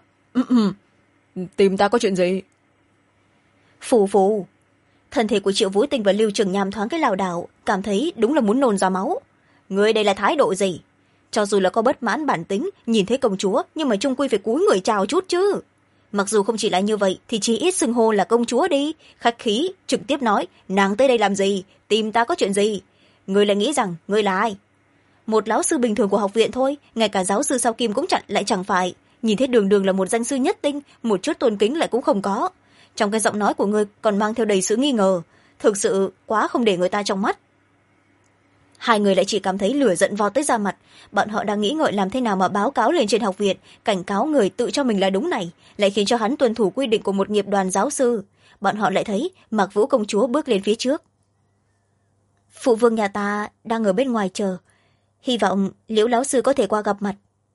Tìm ta có chuyện gì? Phù thân thể của Triệu Vũ Tình và Lưu Trường Nham thoáng cái lảo đảo, cảm thấy đúng là muốn nôn ra máu. Người đây là thái độ gì? Cho dù là có bất mãn bản tính nhìn thấy công chúa, nhưng mà chung quy phải cúi người chào chút chứ. Mặc dù không chỉ là như vậy thì chỉ ít xưng hô là công chúa đi, khách khí trực tiếp nói nàng tới đây làm gì, tìm ta có chuyện gì. Người lại nghĩ rằng người là ai? Một lão sư bình thường của học viện thôi, ngay cả giáo sư sao kim cũng lại chẳng phải. Nhìn thấy đường là một danh sư nhất tinh, một chút tôn kính lại cũng không có. Trong cái giọng nói của người còn mang theo đầy sự nghi ngờ, thực sự quá không để người ta trong mắt. Hai người lại chỉ cảm thấy lửa giận vọt tới da mặt, bọn họ đang nghĩ ngợi làm thế nào mà báo cáo lên trên học viện, cảnh cáo người tự cho mình là đúng này, lại khiến cho hắn tuân thủ quy định của một nghiệp đoàn giáo sư. Bọn họ lại thấy Mạc Vũ công chúa bước lên phía trước. Phụ vương nhà ta đang ở bên ngoài chờ, hy vọng Liễu lão sư có thể qua gặp mặt.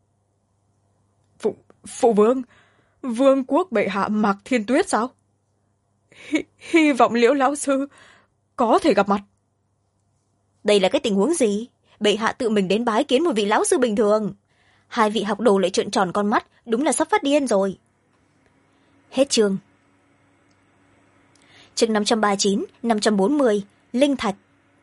Phụ vương? Vương quốc bệ hạ Mạc Thiên Tuyết sao? Hy vọng Liễu lão sư có thể gặp mặt. Đây là cái tình huống gì? Bệ hạ tự mình đến bái kiến một vị lão sư bình thường. Hai vị học đồ lại trợn tròn con mắt, đúng là sắp phát điên rồi. Hết chương. Chương 539, 540, Linh Thạch.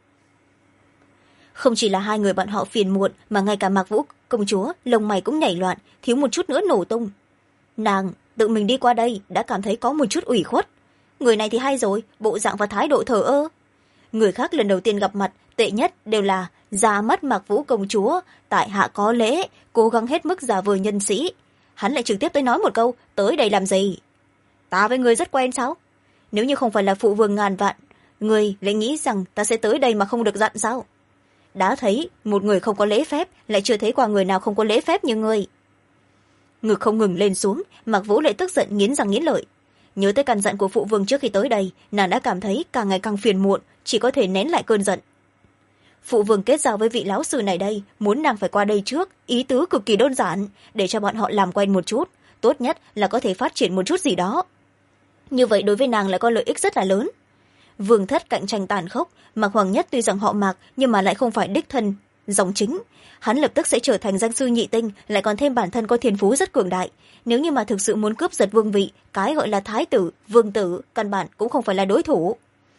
Không chỉ là hai người bọn họ phiền muộn, mà ngay cả Mạc Vũ công chúa lông mày cũng nhảy loạn, thiếu một chút nữa nổ tung. Nàng tự mình đi qua đây đã cảm thấy có một chút ủy khuất. Người này thì hay rồi, bộ dạng và thái độ thờ ơ. Người khác lần đầu tiên gặp mặt tệ nhất đều là ra mắt Mạc Vũ công chúa, tại hạ có lễ, cố gắng hết mức giả vờ nhân sĩ. Hắn lại trực tiếp tới nói một câu, tới đây làm gì? Ta với ngươi rất quen sao? Nếu như không phải là phụ vương ngàn vạn, ngươi lại nghĩ rằng ta sẽ tới đây mà không được dặn sao? Đã thấy một người không có lễ phép, lại chưa thấy qua người nào không có lễ phép như ngươi. Ngực không ngừng lên xuống, Mạc Vũ lại tức giận nghiến răng nghiến lợi. Nhớ tới căn dặn của phụ vương trước khi tới đây, nàng đã cảm thấy càng ngày càng phiền muộn, chỉ có thể nén lại cơn giận. Phụ vương kết giao với vị lão sư này đây, muốn nàng phải qua đây trước, ý tứ cực kỳ đơn giản, để cho bọn họ làm quen một chút, tốt nhất là có thể phát triển một chút gì đó. Như vậy đối với nàng lại có lợi ích rất là lớn. Vương thất cạnh tranh tàn khốc, Mạc Hoàng Nhất tuy rằng họ Mạc nhưng mà lại không phải đích thân dòng chính, hắn lập tức sẽ trở thành danh sư nhị tinh, lại còn thêm bản thân có thiên phú rất cường đại. Nếu như mà thực sự muốn cướp giật vương vị, cái gọi là thái tử, vương tử, căn bản cũng không phải là đối thủ.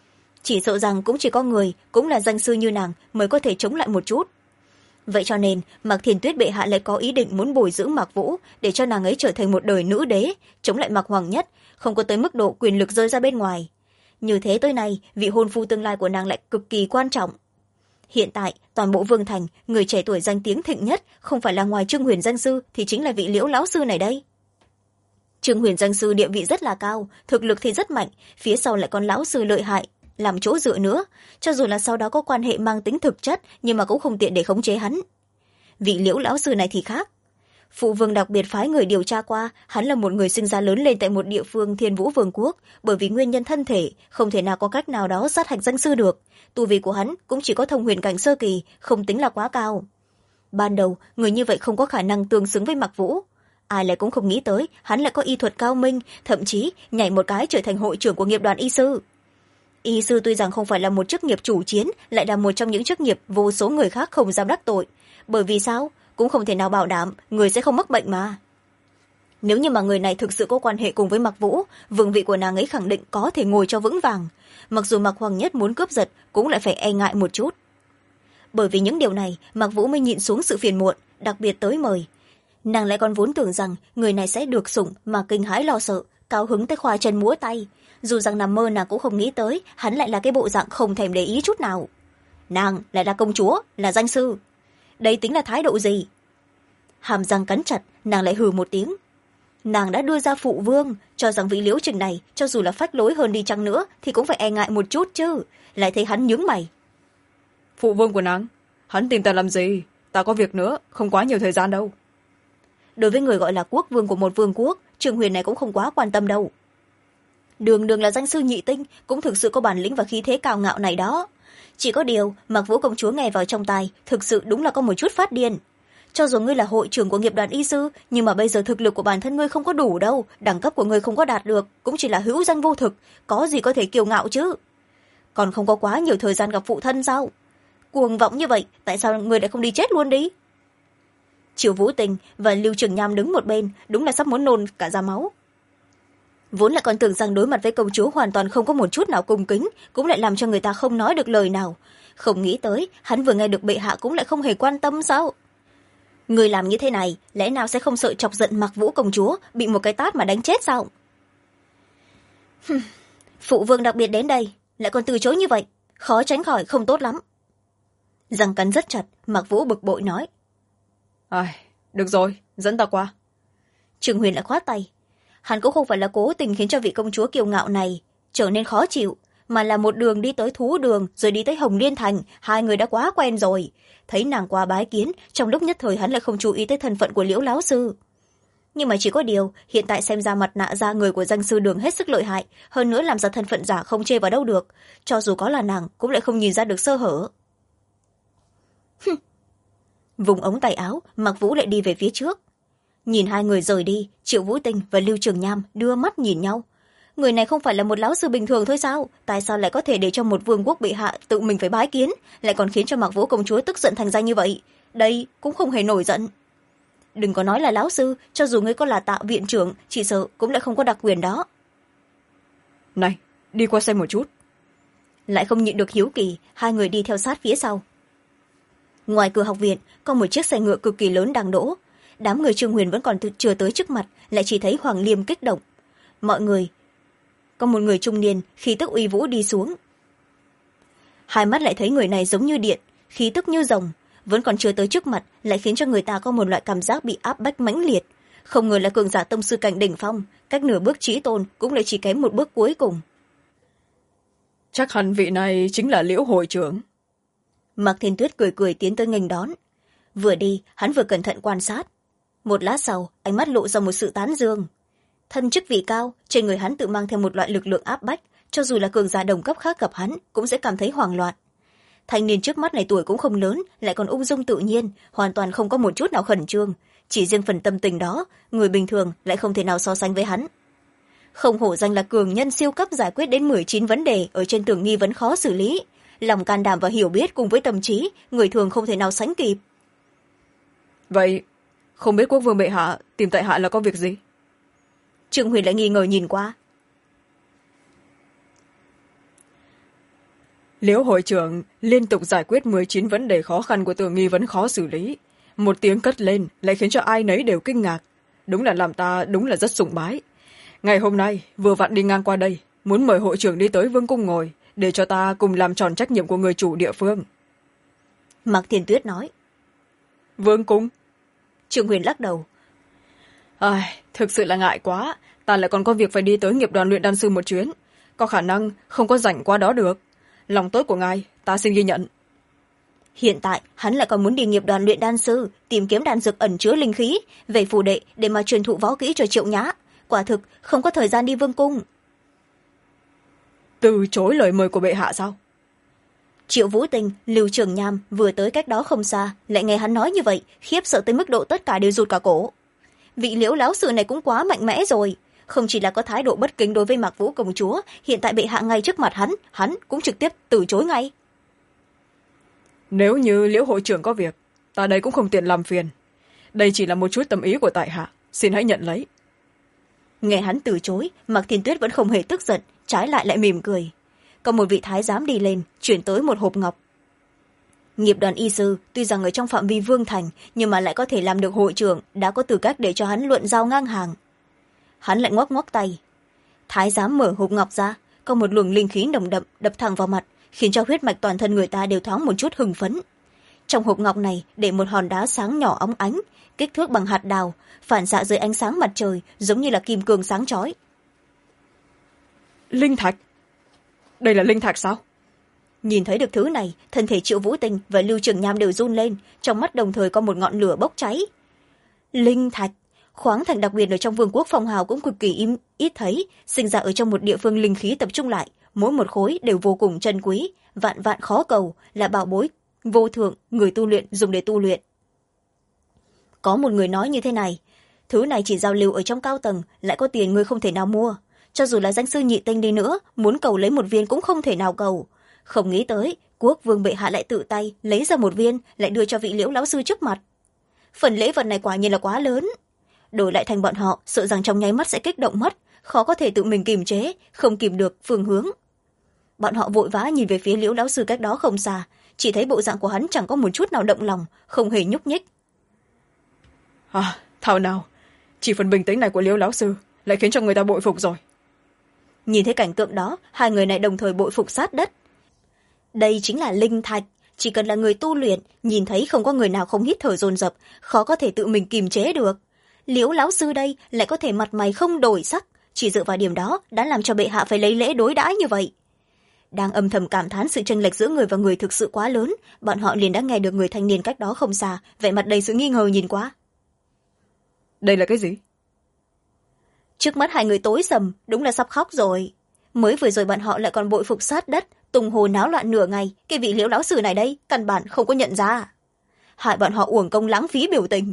Chỉ sợ rằng cũng chỉ có người cũng là danh sư như nàng mới có thể chống lại một chút. Vậy cho nên Mạc Thiền Tuyết bệ hạ lại có ý định muốn bồi dưỡng Mạc Vũ để cho nàng ấy trở thành một đời nữ đế, chống lại Mạc Hoàng Nhất, không có tới mức độ quyền lực rơi ra bên ngoài. Như thế tới nay, vị hôn phu tương lai của nàng lại cực kỳ quan trọng. Hiện tại toàn bộ vương thành, người trẻ tuổi danh tiếng thịnh nhất không phải là ngoài Trương Huyền danh sư thì chính là vị Liễu lão sư này đây. Trương Huyền danh sư địa vị rất là cao, thực lực thì rất mạnh, phía sau lại còn lão sư lợi hại làm chỗ dựa nữa, cho dù là sau đó có quan hệ mang tính thực chất nhưng mà cũng không tiện để khống chế hắn. Vị Liễu lão sư này thì khác. Phụ vương đặc biệt phái người điều tra qua, hắn là một người sinh ra lớn lên tại một địa phương Thiên Vũ Vương quốc, bởi vì nguyên nhân thân thể không thể nào có cách nào đó sát hạch danh sư được. Tu vi của hắn cũng chỉ có thông huyền cảnh sơ kỳ, không tính là quá cao. Ban đầu người như vậy không có khả năng tương xứng với Mạc Vũ, ai lại cũng không nghĩ tới hắn lại có y thuật cao minh, thậm chí nhảy một cái trở thành hội trưởng của nghiệp đoàn y sư. Y sư tuy rằng không phải là một chức nghiệp chủ chiến, lại là một trong những chức nghiệp vô số người khác không dám đắc tội. Bởi vì sao? Cũng không thể nào bảo đảm người sẽ không mắc bệnh mà. Nếu như mà người này thực sự có quan hệ cùng với Mạc Vũ, vương vị của nàng ấy khẳng định có thể ngồi cho vững vàng. Mặc dù Mạc Hoàng Nhất muốn cướp giật cũng lại phải e ngại một chút. Bởi vì những điều này, Mạc Vũ mới nhịn xuống sự phiền muộn, đặc biệt tới mời. Nàng lại còn vốn tưởng rằng người này sẽ được sủng mà kinh hãi lo sợ, cao hứng tới khoa chân múa tay. Dù rằng nằm mơ nàng cũng không nghĩ tới hắn lại là cái bộ dạng không thèm để ý chút nào. Nàng lại là công chúa, là danh sư. Đây tính là thái độ gì? Hàm răng cắn chặt, nàng lại hừ một tiếng. Nàng đã đưa ra phụ vương, cho rằng vị Liễu Trình này cho dù là phách lối hơn đi chăng nữa thì cũng phải e ngại một chút chứ. Lại thấy hắn nhướng mày. Phụ vương của nàng, hắn tìm ta làm gì? Ta có việc nữa, không quá nhiều thời gian đâu. Đối với người gọi là quốc vương của một vương quốc, Trương Huyền này cũng không quá quan tâm đâu. Đường đường là danh sư nhị tinh, cũng thực sự có bản lĩnh và khí thế cao ngạo này đó. Chỉ có điều Mạc Vũ công chúa nghe vào trong tai, thực sự đúng là có một chút phát điên. Cho dù ngươi là hội trưởng của nghiệp đoàn y sư, nhưng mà bây giờ thực lực của bản thân ngươi không có đủ đâu, đẳng cấp của ngươi không có đạt được, cũng chỉ là hữu danh vô thực, có gì có thể kiêu ngạo chứ? Còn không có quá nhiều thời gian gặp phụ thân sao? Cuồng vọng như vậy, tại sao ngươi lại không đi chết luôn đi? Triệu Vũ Tình và Lưu Trường Nham đứng một bên, đúng là sắp muốn nôn cả ra máu. Vốn là còn tưởng rằng đối mặt với công chúa hoàn toàn không có một chút nào cung kính, cũng lại làm cho người ta không nói được lời nào. Không nghĩ tới hắn vừa nghe được bệ hạ cũng lại không hề quan tâm sao? Người làm như thế này lẽ nào sẽ không sợ chọc giận Mạc Vũ công chúa bị một cái tát mà đánh chết sao? Phụ vương đặc biệt đến đây lại còn từ chối như vậy, khó tránh khỏi không tốt lắm. Răng cắn rất chặt, Mạc Vũ bực bội nói. Ai, được rồi, dẫn ta qua. Trương Huyền lại khoát tay. Hắn cũng không phải là cố tình khiến cho vị công chúa kiêu ngạo này trở nên khó chịu, mà là một đường đi tới Thú Đường rồi đi tới Hồng Liên Thành, hai người đã quá quen rồi. Thấy nàng qua bái kiến, trong lúc nhất thời hắn lại không chú ý tới thân phận của Liễu lão sư. Nhưng mà chỉ có điều, hiện tại xem ra mặt nạ da người của danh sư Đường hết sức lợi hại, hơn nữa làm ra thân phận giả không chê vào đâu được, cho dù có là nàng cũng lại không nhìn ra được sơ hở. Vùng ống tay áo, Mạc Vũ lại đi về phía trước. Nhìn hai người rời đi, Triệu Vũ Tình và Lưu Trường Nham đưa mắt nhìn nhau. Người này không phải là một lão sư bình thường thôi sao? Tại sao lại có thể để cho một vương quốc bệ hạ tự mình phải bái kiến, lại còn khiến cho Mạc Vũ công chúa tức giận thành ra như vậy? Đây cũng không hề nổi giận. Đừng có nói là lão sư, cho dù ngươi có là Tạ viện trưởng, chỉ sợ cũng lại không có đặc quyền đó. Này, đi qua xem một chút. Lại không nhịn được hiếu kỳ, hai người đi theo sát phía sau. Ngoài cửa học viện có một chiếc xe ngựa cực kỳ lớn đang đỗ. Đám người Trương Huyền vẫn còn chưa tới trước mặt, lại chỉ thấy Hoàng Liêm kích động. Mọi người, có một người trung niên khi tức uy vũ đi xuống. hai mắt lại thấy người này giống như điện, khí tức như rồng, vẫn còn chưa tới trước mặt lại khiến cho người ta có một loại cảm giác bị áp bách mãnh liệt. Không ngờ là cường giả tông sư cảnh đỉnh phong, cách nửa bước chí tôn cũng lại chỉ kém một bước cuối cùng. Chắc hẳn vị này chính là Liễu hội trưởng. Mạc Thiên Tuyết cười cười tiến tới nghênh đón. Vừa đi hắn vừa cẩn thận quan sát. Một lát sau ánh mắt lộ ra một sự tán dương. Thân chức vị cao, trên người hắn tự mang theo một loại lực lượng áp bách, cho dù là cường giả đồng cấp khác gặp hắn cũng sẽ cảm thấy hoảng loạn. Thanh niên trước mắt này tuổi cũng không lớn, lại còn ung dung tự nhiên, hoàn toàn không có một chút nào khẩn trương. Chỉ riêng phần tâm tình đó, người bình thường lại không thể nào so sánh với hắn. Không hổ danh là cường nhân siêu cấp, giải quyết đến 19 vấn đề ở trên tường nghi vấn khó xử lý. Lòng can đảm và hiểu biết cùng với tâm trí, người thường không thể nào sánh kịp. Vậy không biết quốc vương bệ hạ tìm tại hạ là có việc gì? Trương Huyền lại nghi ngờ nhìn qua. Liễu hội trưởng liên tục giải quyết 19 vấn đề khó khăn của tường nghi vấn khó xử lý. Một tiếng cất lên lại khiến cho ai nấy đều kinh ngạc. Đúng là làm ta đúng là rất sùng bái. Ngày hôm nay vừa vặn đi ngang qua đây, muốn mời hội trưởng đi tới vương cung ngồi, để cho ta cùng làm tròn trách nhiệm của người chủ địa phương. Mạc Thiên Tuyết nói. Vương cung? Trương Huyền lắc đầu. Thực sự là ngại quá, ta lại còn có việc phải đi tới nghiệp đoàn luyện đan sư một chuyến, có khả năng không có rảnh qua đó được. Lòng tốt của ngài ta xin ghi nhận. Hiện tại hắn lại còn muốn đi nghiệp đoàn luyện đan sư, tìm kiếm đan dược ẩn chứa linh khí, về phù đệ để mà truyền thụ võ kỹ cho Triệu Nhã. Quả thực không có thời gian đi vương cung. Từ chối lời mời của bệ hạ sao? Triệu Vũ Tình, Lưu Trường Nham vừa tới cách đó không xa, lại nghe hắn nói như vậy, khiếp sợ tới mức độ tất cả đều rụt cả cổ. Vị Liễu lão sư này cũng quá mạnh mẽ rồi, không chỉ là có thái độ bất kính đối với Mạc Vũ công chúa, hiện tại bệ hạ ngay trước mặt hắn cũng trực tiếp từ chối ngay. Nếu như Liễu hội trưởng có việc, ta đây cũng không tiện làm phiền. Đây chỉ là một chút tâm ý của tại hạ, xin hãy nhận lấy. Nghe hắn từ chối, Mạc Thiên Tuyết vẫn không hề tức giận, trái lại mỉm cười. Có một vị thái giám đi lên, chuyển tới một hộp ngọc. Nghiệp đoàn y sư tuy rằng ở trong phạm vi vương thành, nhưng mà lại có thể làm được hội trưởng, đã có tư cách để cho hắn luận giao ngang hàng. Hắn lại ngoắc ngoắc tay. Thái giám mở hộp ngọc ra, có một luồng linh khí nồng đậm đập thẳng vào mặt, khiến cho huyết mạch toàn thân người ta đều thoáng một chút hưng phấn. Trong hộp ngọc này để một hòn đá sáng nhỏ óng ánh, kích thước bằng hạt đào, phản xạ dưới ánh sáng mặt trời, giống như là kim cương sáng chói. Linh thạch? Đây là linh thạch sao? Nhìn thấy được thứ này, thân thể Triệu Vũ Tình và Lưu Trường Nham đều run lên, trong mắt đồng thời có một ngọn lửa bốc cháy. Linh thạch, khoáng thạch đặc biệt ở trong vương quốc phong hào cũng cực kỳ ít thấy, sinh ra ở trong một địa phương linh khí tập trung lại, mỗi một khối đều vô cùng chân quý, vạn vạn khó cầu, là bảo bối vô thượng, người tu luyện dùng để tu luyện. Có một người nói như thế này, thứ này chỉ giao lưu ở trong cao tầng, lại có tiền người không thể nào mua, cho dù là danh sư nhị tinh đi nữa, muốn cầu lấy một viên cũng không thể nào cầu. Không nghĩ tới quốc vương bệ hạ lại tự tay lấy ra một viên, lại đưa cho vị Liễu lão sư trước mặt. Phần lễ vật này quả nhiên là quá lớn, đổi lại thành bọn họ sợ rằng trong nháy mắt sẽ kích động mất, khó có thể tự mình kiềm chế, không kìm được phương hướng. Bọn họ vội vã nhìn về phía Liễu lão sư cách đó không xa, chỉ thấy bộ dạng của hắn chẳng có một chút nào động lòng, không hề nhúc nhích. Thảo nào chỉ phần bình tĩnh này của Liễu lão sư lại khiến cho người ta bội phục rồi. Nhìn thấy cảnh tượng đó, hai người này đồng thời bội phục sát đất. Đây chính là linh thạch, chỉ cần là người tu luyện, nhìn thấy không có người nào không hít thở dồn dập, khó có thể tự mình kìm chế được. Liễu lão sư đây lại có thể mặt mày không đổi sắc, chỉ dựa vào điểm đó đã làm cho bệ hạ phải lấy lễ đối đãi như vậy. Đang âm thầm cảm thán sự chênh lệch giữa người và người thực sự quá lớn, bọn họ liền đã nghe được người thanh niên cách đó không xa, vẻ mặt đầy sự nghi ngờ nhìn qua. Đây là cái gì? Trước mắt hai người tối sầm, đúng là sắp khóc rồi. Mới vừa rồi bọn họ lại còn bội phục sát đất, tung hồ náo loạn nửa ngày, cái vị Liễu lão sư này đây căn bản không có nhận ra, hại bọn họ uổng công lãng phí biểu tình.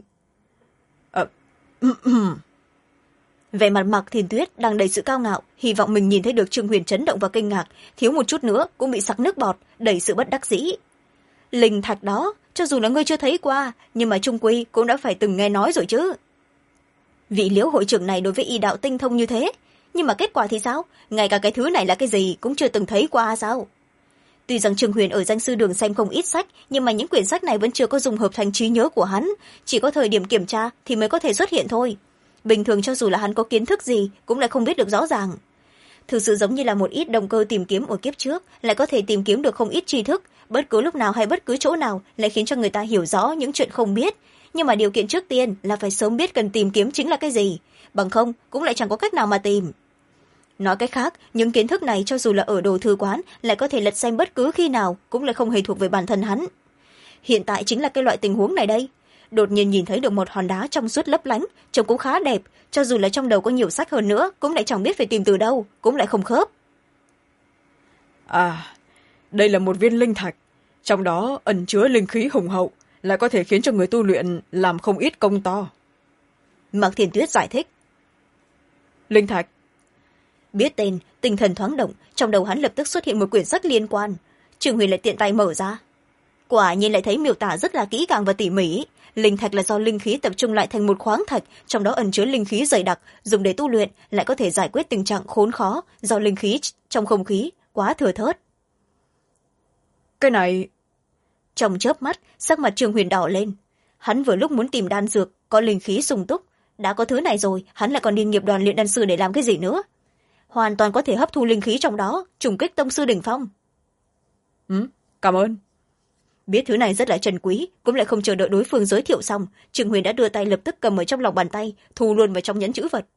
Vẻ mặt Mạc Thiên Tuyết đang đầy sự cao ngạo, hy vọng mình nhìn thấy được Trương Huyền chấn động và kinh ngạc, thiếu một chút nữa cũng bị sặc nước bọt, đầy sự bất đắc dĩ. Linh thạch đó, cho dù là ngươi chưa thấy qua, nhưng mà trung quy cũng đã phải từng nghe nói rồi chứ. Vị Liễu hội trưởng này đối với y đạo tinh thông như thế, nhưng mà kết quả thì sao? Ngay cả cái thứ này là cái gì cũng chưa từng thấy qua sao? Tuy rằng Trương Huyền ở danh sư đường xem không ít sách, nhưng mà những quyển sách này vẫn chưa có dùng hợp thành trí nhớ của hắn, chỉ có thời điểm kiểm tra thì mới có thể xuất hiện thôi. Bình thường cho dù là hắn có kiến thức gì cũng lại không biết được rõ ràng. thực sự giống như là một ít động cơ tìm kiếm ở kiếp trước lại có thể tìm kiếm được không ít tri thức, bất cứ lúc nào hay bất cứ chỗ nào lại khiến cho người ta hiểu rõ những chuyện không biết. Nhưng mà điều kiện trước tiên là phải sớm biết cần tìm kiếm chính là cái gì, bằng không cũng lại chẳng có cách nào mà tìm. Nói cách khác, những kiến thức này cho dù là ở đồ thư quán lại có thể lật xem bất cứ khi nào, cũng lại không hề thuộc về bản thân hắn. Hiện tại chính là cái loại tình huống này đây. Đột nhiên nhìn thấy được một hòn đá trong suốt lấp lánh, trông cũng khá đẹp, cho dù là trong đầu có nhiều sách hơn nữa cũng lại chẳng biết phải tìm từ đâu, cũng lại không khớp. Đây là một viên linh thạch, trong đó ẩn chứa linh khí hùng hậu, lại có thể khiến cho người tu luyện làm không ít công to. Mạc Thiên Tuyết giải thích. Linh thạch. Biết tên, tinh thần thoáng động, trong đầu hắn lập tức xuất hiện một quyển sách liên quan. Trương Huyền lại tiện tay mở ra, quả nhiên lại thấy miêu tả rất là kỹ càng và tỉ mỉ. Linh thạch là do linh khí tập trung lại thành một khoáng thạch, trong đó ẩn chứa linh khí dày đặc, dùng để tu luyện lại có thể giải quyết tình trạng khốn khó do linh khí trong không khí quá thừa thớt. Cái này... Trong chớp mắt, sắc mặt Trương Huyền đỏ lên. Hắn vừa lúc muốn tìm đan dược có linh khí sung túc, đã có thứ này rồi hắn lại còn đi nghiệp đoàn luyện đan sư để làm cái gì nữa. Hoàn toàn có thể hấp thu linh khí trong đó, trùng kích tông sư đỉnh phong. Cảm ơn. Biết thứ này rất là trân quý, cũng lại không chờ đợi đối phương giới thiệu xong, Trương Huyền đã đưa tay lập tức cầm ở trong lòng bàn tay, thu luôn vào trong nhẫn chữ vật.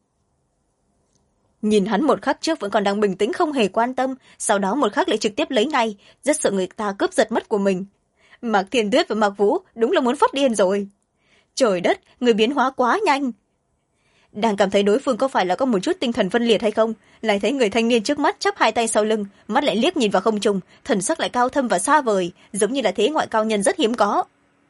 Nhìn hắn một khắc trước vẫn còn đang bình tĩnh không hề quan tâm, sau đó một khắc lại trực tiếp lấy ngay, rất sợ người ta cướp giật mất của mình. Mạc Thiên Tuyết và Mạc Vũ đúng là muốn phát điên rồi. Trời đất, người biến hóa quá nhanh. Đang cảm thấy đối phương có phải là có một chút tinh thần phân liệt hay không, lại thấy người thanh niên trước mắt chắp hai tay sau lưng, mắt lại liếc nhìn vào không trung, thần sắc lại cao thâm và xa vời, giống như là thế ngoại cao nhân rất hiếm có.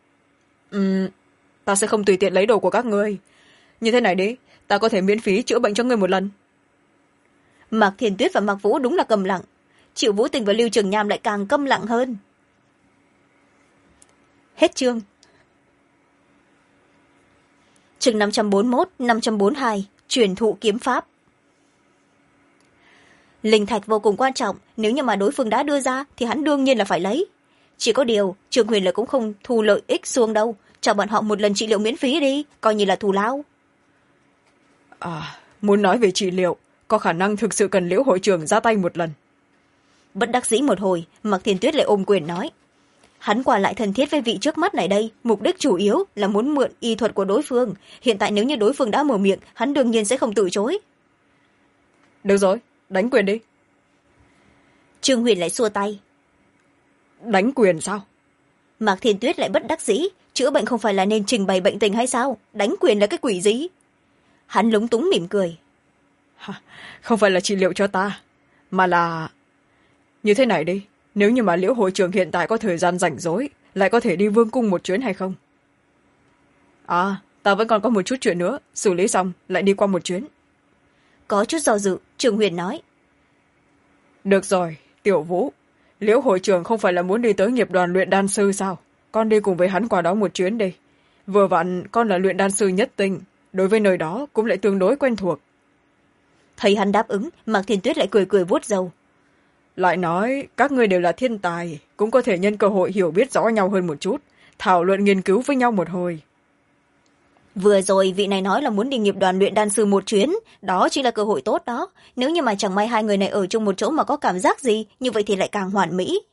Ta sẽ không tùy tiện lấy đồ của các ngươi. Như thế này đi, ta có thể miễn phí chữa bệnh cho ngươi một lần. Mạc Thiên Tuyết và Mạc Vũ đúng là câm lặng, Triệu Vũ Tình và Lưu Trường Nham lại càng câm lặng hơn. Hết chương. Chương 541, 542, truyền thụ kiếm pháp. Linh thạch vô cùng quan trọng, nếu như mà đối phương đã đưa ra thì hắn đương nhiên là phải lấy. Chỉ có điều, Trương Huyền là cũng không thu lợi ích xuông đâu, cho bọn họ một lần trị liệu miễn phí đi, coi như là thù lao. Muốn nói về trị liệu, có khả năng thực sự cần Liễu hội trưởng ra tay một lần. Bất đắc dĩ một hồi, Mạc Thiên Tuyết lại ôm quyền nói. Hắn qua lại thân thiết với vị trước mắt này đây, mục đích chủ yếu là muốn mượn y thuật của đối phương. Hiện tại nếu như đối phương đã mở miệng, hắn đương nhiên sẽ không từ chối. Được rồi, đánh quyền đi. Trương Huyền lại xua tay. Đánh quyền sao? Mạc Thiên Tuyết lại bất đắc dĩ, chữa bệnh không phải là nên trình bày bệnh tình hay sao? Đánh quyền là cái quỷ gì? Hắn lúng túng mỉm cười. Không phải là trị liệu cho ta, mà là... Như thế này đi, nếu như mà Liễu hội trưởng hiện tại có thời gian rảnh rỗi, lại có thể đi vương cung một chuyến hay không? Ta vẫn còn có một chút chuyện nữa, xử lý xong lại đi qua một chuyến. Có chút do dự, Trương Huyền nói. Được rồi, Tiểu Vũ, Liễu hội trưởng không phải là muốn đi tới nghiệp đoàn luyện đan sư sao? Con đi cùng với hắn qua đó một chuyến đi. Vừa vặn con là luyện đan sư nhất tinh, đối với nơi đó cũng lại tương đối quen thuộc. Thấy hắn đáp ứng, Mạc Thiên Tuyết lại cười cười vuốt râu. Lại nói, các ngươi đều là thiên tài, cũng có thể nhân cơ hội hiểu biết rõ nhau hơn một chút, thảo luận nghiên cứu với nhau một hồi. Vừa rồi vị này nói là muốn đi nghiệp đoàn luyện đan sư một chuyến, đó chính là cơ hội tốt đó. Nếu như mà chẳng may hai người này ở chung một chỗ mà có cảm giác gì, như vậy thì lại càng hoàn mỹ.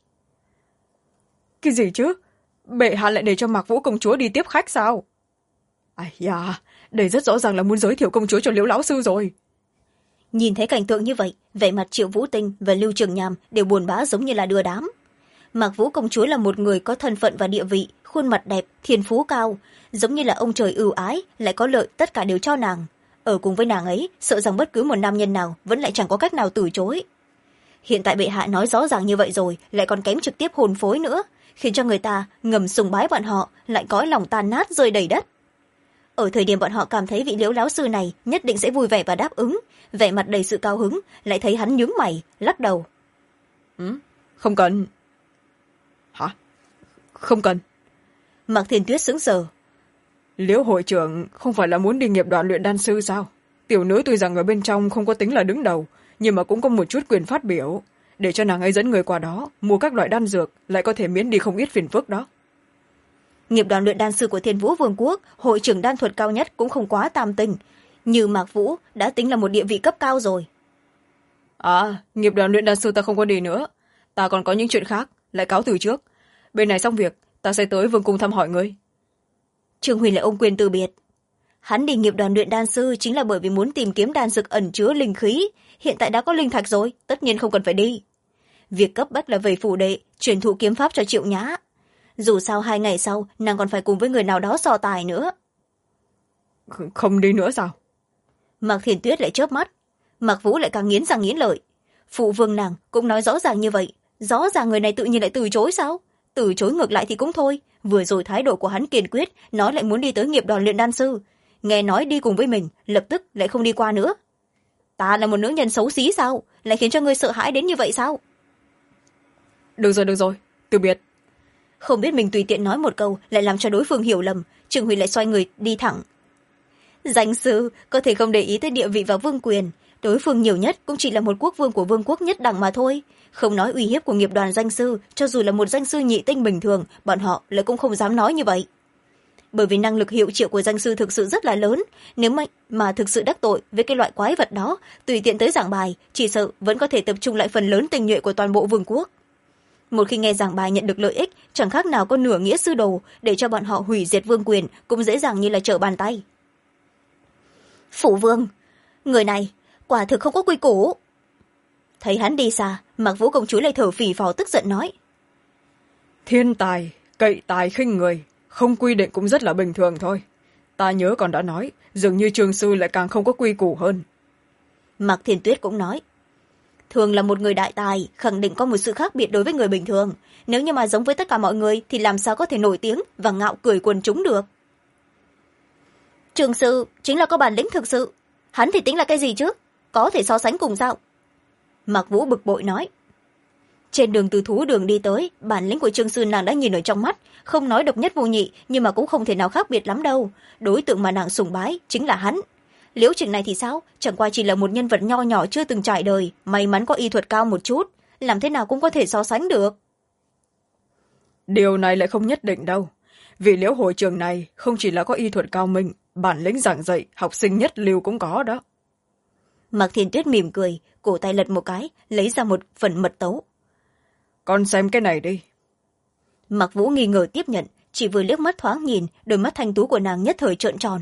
Cái gì chứ? Bệ hạ lại để cho Mạc Vũ công chúa đi tiếp khách sao? Đây rất rõ ràng là muốn giới thiệu công chúa cho Liễu lão sư rồi. Nhìn thấy cảnh tượng như vậy, vẻ mặt Triệu Vũ Tinh và Lưu Trường Nham đều buồn bã giống như là đưa đám. Mạc Vũ công chúa là một người có thân phận và địa vị, khuôn mặt đẹp, thiên phú cao, giống như là ông trời ưu ái, lại có lợi tất cả đều cho nàng. Ở cùng với nàng ấy, sợ rằng bất cứ một nam nhân nào vẫn lại chẳng có cách nào từ chối. Hiện tại bệ hạ nói rõ ràng như vậy rồi, lại còn kém trực tiếp hồn phối nữa, khiến cho người ta ngầm sùng bái bọn họ, lại cõi lòng tan nát rơi đầy đất. Ở thời điểm bọn họ cảm thấy vị Liễu lão sư này nhất định sẽ vui vẻ và đáp ứng, vẻ mặt đầy sự cao hứng, lại thấy hắn nhướng mày, lắc đầu. Không cần. Hả? Không cần. Mạc Thiên Tuyết sững sờ. Liễu hội trưởng không phải là muốn đi nghiệp đoàn luyện đan sư sao? Tiểu nữ tuy rằng ở bên trong không có tính là đứng đầu, nhưng mà cũng có một chút quyền phát biểu, để cho nàng ấy dẫn người qua đó mua các loại đan dược, lại có thể miễn đi không ít phiền phức đó. Nghiệp đoàn luyện đan sư của Thiên Vũ Vương quốc, hội trưởng đan thuật cao nhất cũng không quá tam tinh, như Mạc Vũ đã tính là một địa vị cấp cao rồi. Nghiệp đoàn luyện đan sư ta không có đi nữa, ta còn có những chuyện khác, lại cáo từ trước. Bên này xong việc, ta sẽ tới vương cung thăm hỏi ngươi. Trương Huỳnh lại ôm quyền từ biệt. Hắn đi nghiệp đoàn luyện đan sư chính là bởi vì muốn tìm kiếm đan dược ẩn chứa linh khí, hiện tại đã có linh thạch rồi, tất nhiên không cần phải đi. Việc cấp bách là về phủ đệ truyền thụ kiếm pháp cho Triệu Nhã. Dù sao 2 ngày sau nàng còn phải cùng với người nào đó so tài nữa. Không đi nữa sao? Mạc Thiền Tuyết lại chớp mắt. Mạc Vũ lại càng nghiến răng nghiến lợi. Phụ vương nàng cũng nói rõ ràng như vậy, rõ ràng người này tự nhiên lại từ chối sao? Từ chối ngược lại thì cũng thôi, vừa rồi thái độ của hắn kiên quyết, nói lại muốn đi tới nghiệp đoàn luyện đan sư, nghe nói đi cùng với mình, lập tức lại không đi qua nữa. Ta là một nữ nhân xấu xí sao, lại khiến cho ngươi sợ hãi đến như vậy sao? Được rồi, từ biệt. Không biết mình tùy tiện nói một câu lại làm cho đối phương hiểu lầm, Trương Huy lại xoay người đi thẳng. Danh sư có thể không để ý tới địa vị và vương quyền, đối phương nhiều nhất cũng chỉ là một quốc vương của vương quốc nhất đẳng mà thôi, không nói uy hiếp của nghiệp đoàn danh sư, cho dù là một danh sư nhị tinh bình thường bọn họ lại cũng không dám nói như vậy. Bởi vì năng lực hiệu triệu của danh sư thực sự rất là lớn, nếu mà thực sự đắc tội với cái loại quái vật đó, tùy tiện tới giảng bài chỉ sợ vẫn có thể tập trung lại phần lớn tinh nhuệ của toàn bộ vương quốc. Một khi nghe giảng bài nhận được lợi ích, chẳng khác nào có nửa nghĩa sư đồ, để cho bọn họ hủy diệt vương quyền cũng dễ dàng như là trở bàn tay. Phụ vương, người này quả thực không có quy củ. Thấy hắn đi xa, Mạc Vũ công chúa lại thở phì phò tức giận nói. Thiên tài cậy tài khinh người, không quy định cũng rất là bình thường thôi. Ta nhớ còn đã nói, dường như trường sư lại càng không có quy củ hơn. Mạc Thiền Tuyết cũng nói. Thường là một người đại tài, khẳng định có một sự khác biệt đối với người bình thường. Nếu như mà giống với tất cả mọi người thì làm sao có thể nổi tiếng và ngạo cười quần chúng được. Trường sư chính là có bản lĩnh thực sự. Hắn thì tính là cái gì chứ? Có thể so sánh cùng sao? Mạc Vũ bực bội nói. Trên đường từ thú đường đi tới, bản lĩnh của Trương sư nàng đã nhìn ở trong mắt, không nói độc nhất vô nhị, nhưng mà cũng không thể nào khác biệt lắm đâu. Đối tượng mà nàng sùng bái chính là hắn. Liễu Trừng này thì sao? Chẳng qua chỉ là một nhân vật nho nhỏ chưa từng trải đời, may mắn có y thuật cao một chút, làm thế nào cũng có thể so sánh được. Điều này lại không nhất định đâu, vì Liễu hội trường này không chỉ là có y thuật cao minh, bản lĩnh giảng dạy học sinh nhất lưu cũng có đó. Mạc Thiên Tuyết mỉm cười, cổ tay lật một cái, lấy ra một phần mật tấu. Con xem cái này đi. Mạc Vũ nghi ngờ tiếp nhận, chỉ vừa liếc mắt thoáng nhìn, đôi mắt thanh tú của nàng nhất thời trợn tròn.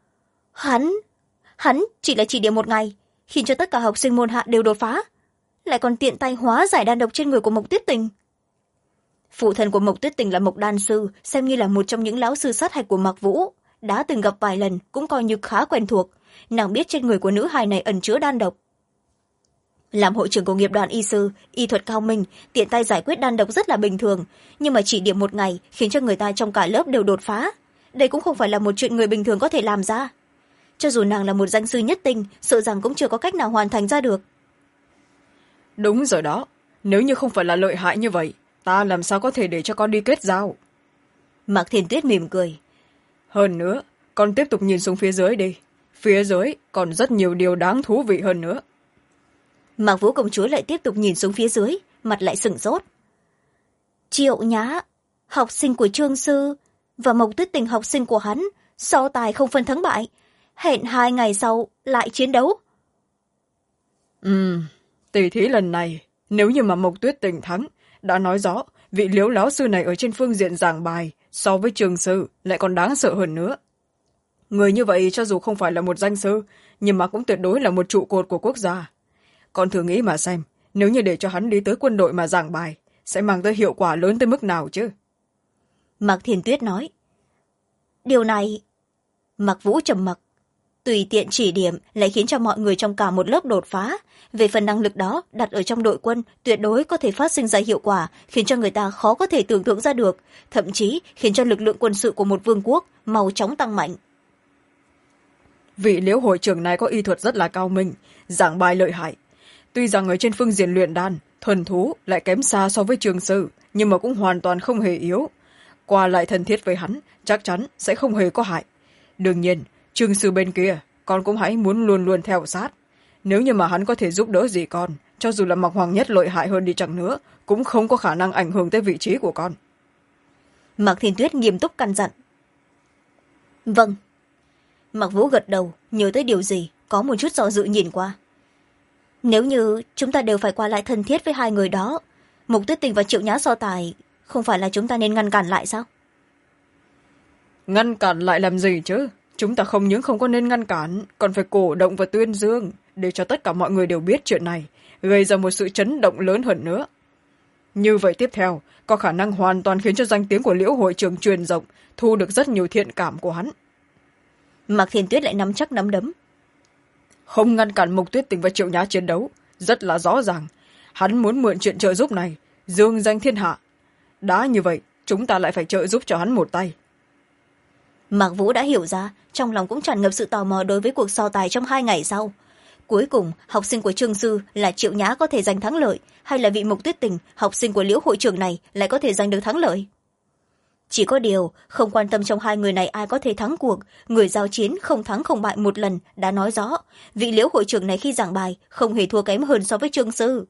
Hắn chỉ là chỉ điểm 1 ngày, khiến cho tất cả học sinh môn hạ đều đột phá, lại còn tiện tay hóa giải đan độc trên người của Mộc Tuyết Tình. Phụ thân của Mộc Tuyết Tình là Mộc đan sư, xem như là một trong những lão sư sát hạch của Mạc Vũ, đã từng gặp vài lần, cũng coi như khá quen thuộc. Nàng biết trên người của nữ hài này ẩn chứa đan độc. Làm hội trưởng của nghiệp đoàn y sư, y thuật cao minh, tiện tay giải quyết đan độc rất là bình thường, nhưng mà chỉ điểm 1 ngày khiến cho người ta trong cả lớp đều đột phá, đây cũng không phải là một chuyện người bình thường có thể làm ra. Cho dù nàng là một danh sư nhất tinh, sợ rằng cũng chưa có cách nào hoàn thành ra được. Đúng rồi đó, nếu như không phải là lợi hại như vậy, ta làm sao có thể để cho con đi kết giao. Mạc Thiên Tuyết mỉm cười. Hơn nữa, con tiếp tục nhìn xuống phía dưới đi, phía dưới còn rất nhiều điều đáng thú vị hơn nữa. Mạc Vũ công chúa lại tiếp tục nhìn xuống phía dưới, mặt lại sửng sốt. Triệu Nhã, học sinh của Trương sư, và Mộc Tuyết Tình học sinh của hắn, so tài không phân thắng bại, hẹn 2 ngày sau lại chiến đấu. Tỷ thí lần này, nếu như mà Mộc Tuyết Tình thắng, đã nói rõ vị Liễu lão sư này ở trên phương diện giảng bài so với Trường sư lại còn đáng sợ hơn nữa. Người như vậy cho dù không phải là một danh sư, nhưng mà cũng tuyệt đối là một trụ cột của quốc gia. Con thử nghĩ mà xem, nếu như để cho hắn đi tới quân đội mà giảng bài, sẽ mang tới hiệu quả lớn tới mức nào chứ? Mạc Thiên Tuyết nói. Điều này... Mạc Vũ trầm mặc. Tùy tiện chỉ điểm lại khiến cho mọi người trong cả một lớp đột phá. Về phần năng lực đó, đặt ở trong đội quân, tuyệt đối có thể phát sinh ra hiệu quả, khiến cho người ta khó có thể tưởng tượng ra được, thậm chí khiến cho lực lượng quân sự của một vương quốc mau chóng tăng mạnh. Vị Liễu hội trưởng này có y thuật rất là cao minh, giảng bài lợi hại. Tuy rằng ở trên phương diện luyện đan, thuần thú lại kém xa so với Trường sư, nhưng mà cũng hoàn toàn không hề yếu. Qua lại thân thiết với hắn, chắc chắn sẽ không hề có hại. Đương nhiên, Trường sư bên kia, con cũng hãy muốn luôn luôn theo sát. Nếu như mà hắn có thể giúp đỡ gì con, cho dù là Mạc Hoàng Nhất lợi hại hơn đi chăng nữa, cũng không có khả năng ảnh hưởng tới vị trí của con. Mạc Thiên Tuyết nghiêm túc căn dặn. Vâng. Mạc Vũ gật đầu, nhớ tới điều gì, có một chút do dự nhìn qua. nếu như chúng ta đều phải qua lại thân thiết với hai người đó, Mục Tuyết Tình và Triệu Nhã so tài, không phải là chúng ta nên ngăn cản lại sao? Ngăn cản lại làm gì chứ? Chúng ta không những không có nên ngăn cản, còn phải cổ động và tuyên dương, để cho tất cả mọi người đều biết chuyện này, gây ra một sự chấn động lớn hơn nữa. Như vậy tiếp theo, có khả năng hoàn toàn khiến cho danh tiếng của Liễu hội trưởng truyền rộng, thu được rất nhiều thiện cảm của hắn. Mạc Thiên Tuyết lại nắm chắc nắm đấm. Không ngăn cản Mục Tuyết Tình và Triệu Nhã chiến đấu, rất là rõ ràng. Hắn muốn mượn chuyện trợ giúp này, dương danh thiên hạ. Đã như vậy, chúng ta lại phải trợ giúp cho hắn một tay. Mạc Vũ đã hiểu ra, trong lòng cũng tràn ngập sự tò mò đối với cuộc so tài trong 2 ngày sau. Cuối cùng, học sinh của Trương Sư là Triệu Nhã có thể giành thắng lợi, hay là vị Mục Tuyết Tình, học sinh của Liễu hội trưởng này lại có thể giành được thắng lợi? Chỉ có điều, không quan tâm trong hai người này ai có thể thắng cuộc, người giao chiến không thắng không bại một lần đã nói rõ, vị Liễu hội trưởng này khi giảng bài không hề thua kém hơn so với Trương Sư.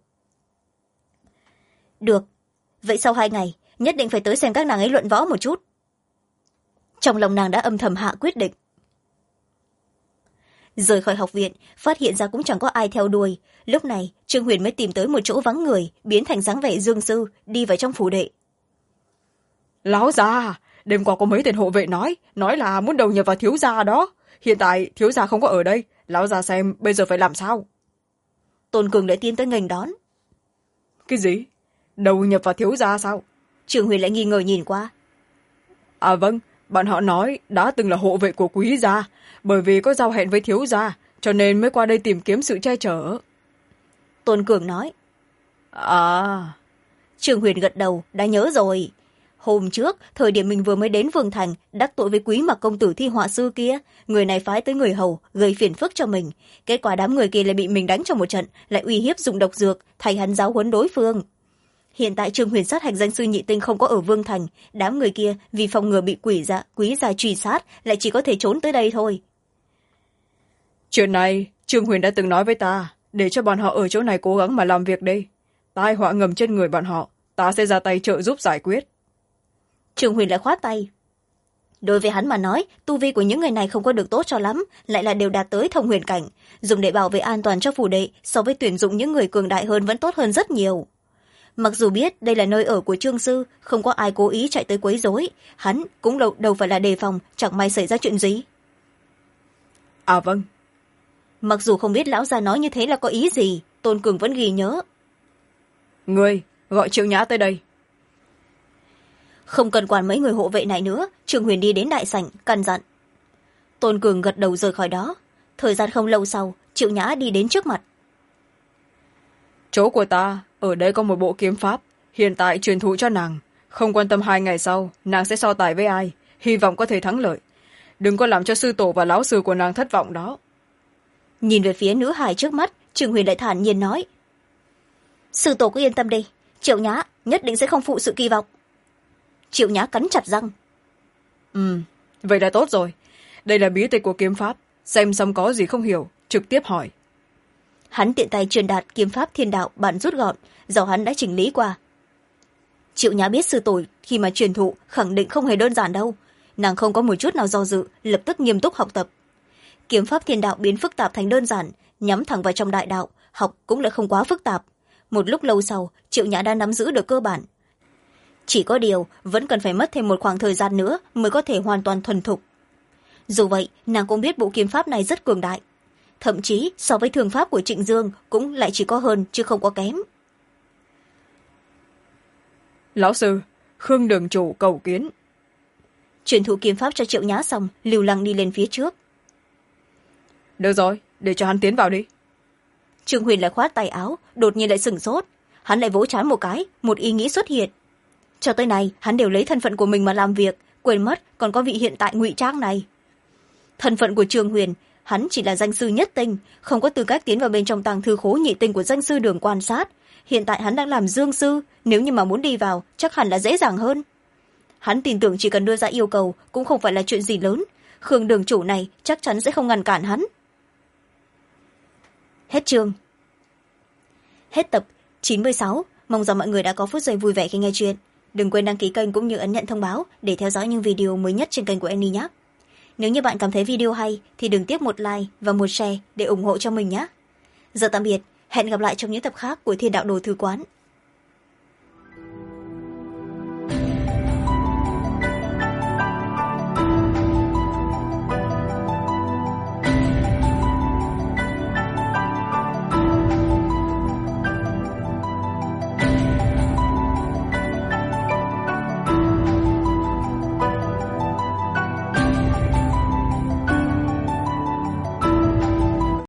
Được, vậy sau 2 ngày, nhất định phải tới xem các nàng ấy luận võ một chút. Trong lòng nàng đã âm thầm hạ quyết định. Rời khỏi học viện, phát hiện ra cũng chẳng có ai theo đuôi. Lúc này, Trương Huyền mới tìm tới một chỗ vắng người, biến thành dáng vẻ Dương Sư, đi vào trong phủ đệ. Lão già, đêm qua có mấy tên hộ vệ nói là muốn đầu nhập vào thiếu gia đó. Hiện tại thiếu gia không có ở đây, lão già xem bây giờ phải làm sao? Tôn Cường đã tiến tới nghênh đón. Cái gì? Đầu nhập vào thiếu gia sao? Trương Huyền lại nghi ngờ nhìn qua. À vâng, bọn họ nói đã từng là hộ vệ của quý gia, bởi vì có giao hẹn với thiếu gia, cho nên mới qua đây tìm kiếm sự che chở. Tôn Cường nói. À. Trương Huyền gật đầu, đã nhớ rồi. Hôm trước, thời điểm mình vừa mới đến Vương Thành, đắc tội với Quý Mặc công tử thi họa sư kia, người này phái tới người hầu, gây phiền phức cho mình. Kết quả đám người kia lại bị mình đánh trong một trận, lại uy hiếp dùng độc dược, thay hắn giáo huấn đối phương. Hiện tại Trương Huyền sát hạch danh sư nhị tinh không có ở Vương Thành, đám người kia vì phòng ngừa bị quý gia truy sát, lại chỉ có thể trốn tới đây thôi. Chuyện này, Trương Huyền đã từng nói với ta, để cho bọn họ ở chỗ này cố gắng mà làm việc đi. Tai họa ngầm trên người bọn họ, ta sẽ ra tay trợ giúp giải quyết. Trương Huyền lại khoát tay. Đối với hắn mà nói, tu vi của những người này không có được tốt cho lắm, lại là đều đạt tới thông huyền cảnh, dùng để bảo vệ an toàn cho phủ đệ, so với tuyển dụng những người cường đại hơn vẫn tốt hơn rất nhiều. Mặc dù biết đây là nơi ở của Trương Sư, không có ai cố ý chạy tới quấy rối, hắn cũng đâu phải là đề phòng, chẳng may xảy ra chuyện gì. À vâng. Mặc dù không biết lão già nói như thế là có ý gì, Tôn Cường vẫn ghi nhớ. Ngươi, gọi Triệu Nhã tới đây. Không cần quản mấy người hộ vệ này nữa, Trương Huyền đi đến đại sảnh, căn dặn. Tôn Cường gật đầu rời khỏi đó. Thời gian không lâu sau, Triệu Nhã đi đến trước mặt. Chỗ của ta, ở đây có một bộ kiếm pháp, hiện tại truyền thụ cho nàng. Không quan tâm 2 ngày sau, nàng sẽ so tài với ai, hy vọng có thể thắng lợi. Đừng có làm cho sư tổ và lão sư của nàng thất vọng đó. Nhìn về phía nữ hài trước mắt, Trương Huyền lại thản nhiên nói. Sư tổ cứ yên tâm đi, Triệu Nhã nhất định sẽ không phụ sự kỳ vọng. Triệu Nhã cắn chặt răng. Vậy là tốt rồi. Đây là bí tịch của kiếm pháp, xem xong có gì không hiểu, trực tiếp hỏi. Hắn tiện tay truyền đạt kiếm pháp thiên đạo bản rút gọn, do hắn đã chỉnh lý qua. Triệu Nhã biết sư tổ khi mà truyền thụ khẳng định không hề đơn giản đâu. Nàng không có một chút nào do dự, lập tức nghiêm túc học tập. Kiếm pháp thiên đạo biến phức tạp thành đơn giản, nhắm thẳng vào trong đại đạo, học cũng lại không quá phức tạp. Một lúc lâu sau, Triệu Nhã đã nắm giữ được cơ bản. Chỉ có điều, vẫn cần phải mất thêm một khoảng thời gian nữa mới có thể hoàn toàn thuần thục. Dù vậy, nàng cũng biết bộ kiếm pháp này rất cường đại. Thậm chí, so với thương pháp của Trịnh Dương cũng lại chỉ có hơn chứ không có kém. Lão sư, Khương đường chủ cầu kiến. Truyền thụ kiếm pháp cho Triệu Nhã xong, Lưu Lăng đi lên phía trước. Được rồi, để cho hắn tiến vào đi. Trương Huyền lại khoát tay áo, đột nhiên lại sửng sốt. Hắn lại vỗ trán một cái, một ý nghĩ xuất hiện. Cho tới nay, hắn đều lấy thân phận của mình mà làm việc, quên mất còn có vị hiện tại ngụy trang này. Thân phận của Trương Huyền, hắn chỉ là danh sư nhất tinh, không có tư cách tiến vào bên trong tàng thư khố nhị tinh của danh sư đường quan sát. Hiện tại hắn đang làm dương sư, nếu như mà muốn đi vào, chắc hẳn là dễ dàng hơn. Hắn tin tưởng chỉ cần đưa ra yêu cầu cũng không phải là chuyện gì lớn. Khương đường chủ này chắc chắn sẽ không ngăn cản hắn. Hết chương. Hết tập 96. Mong rằng mọi người đã có phút giây vui vẻ khi nghe chuyện. Đừng quên đăng ký kênh cũng như ấn nhận thông báo để theo dõi những video mới nhất trên kênh của Annie nhé. Nếu như bạn cảm thấy video hay thì đừng tiếc một like và một share để ủng hộ cho mình nhé. Giờ tạm biệt, hẹn gặp lại trong những tập khác của Thiên Đạo Đồ Thư Quán.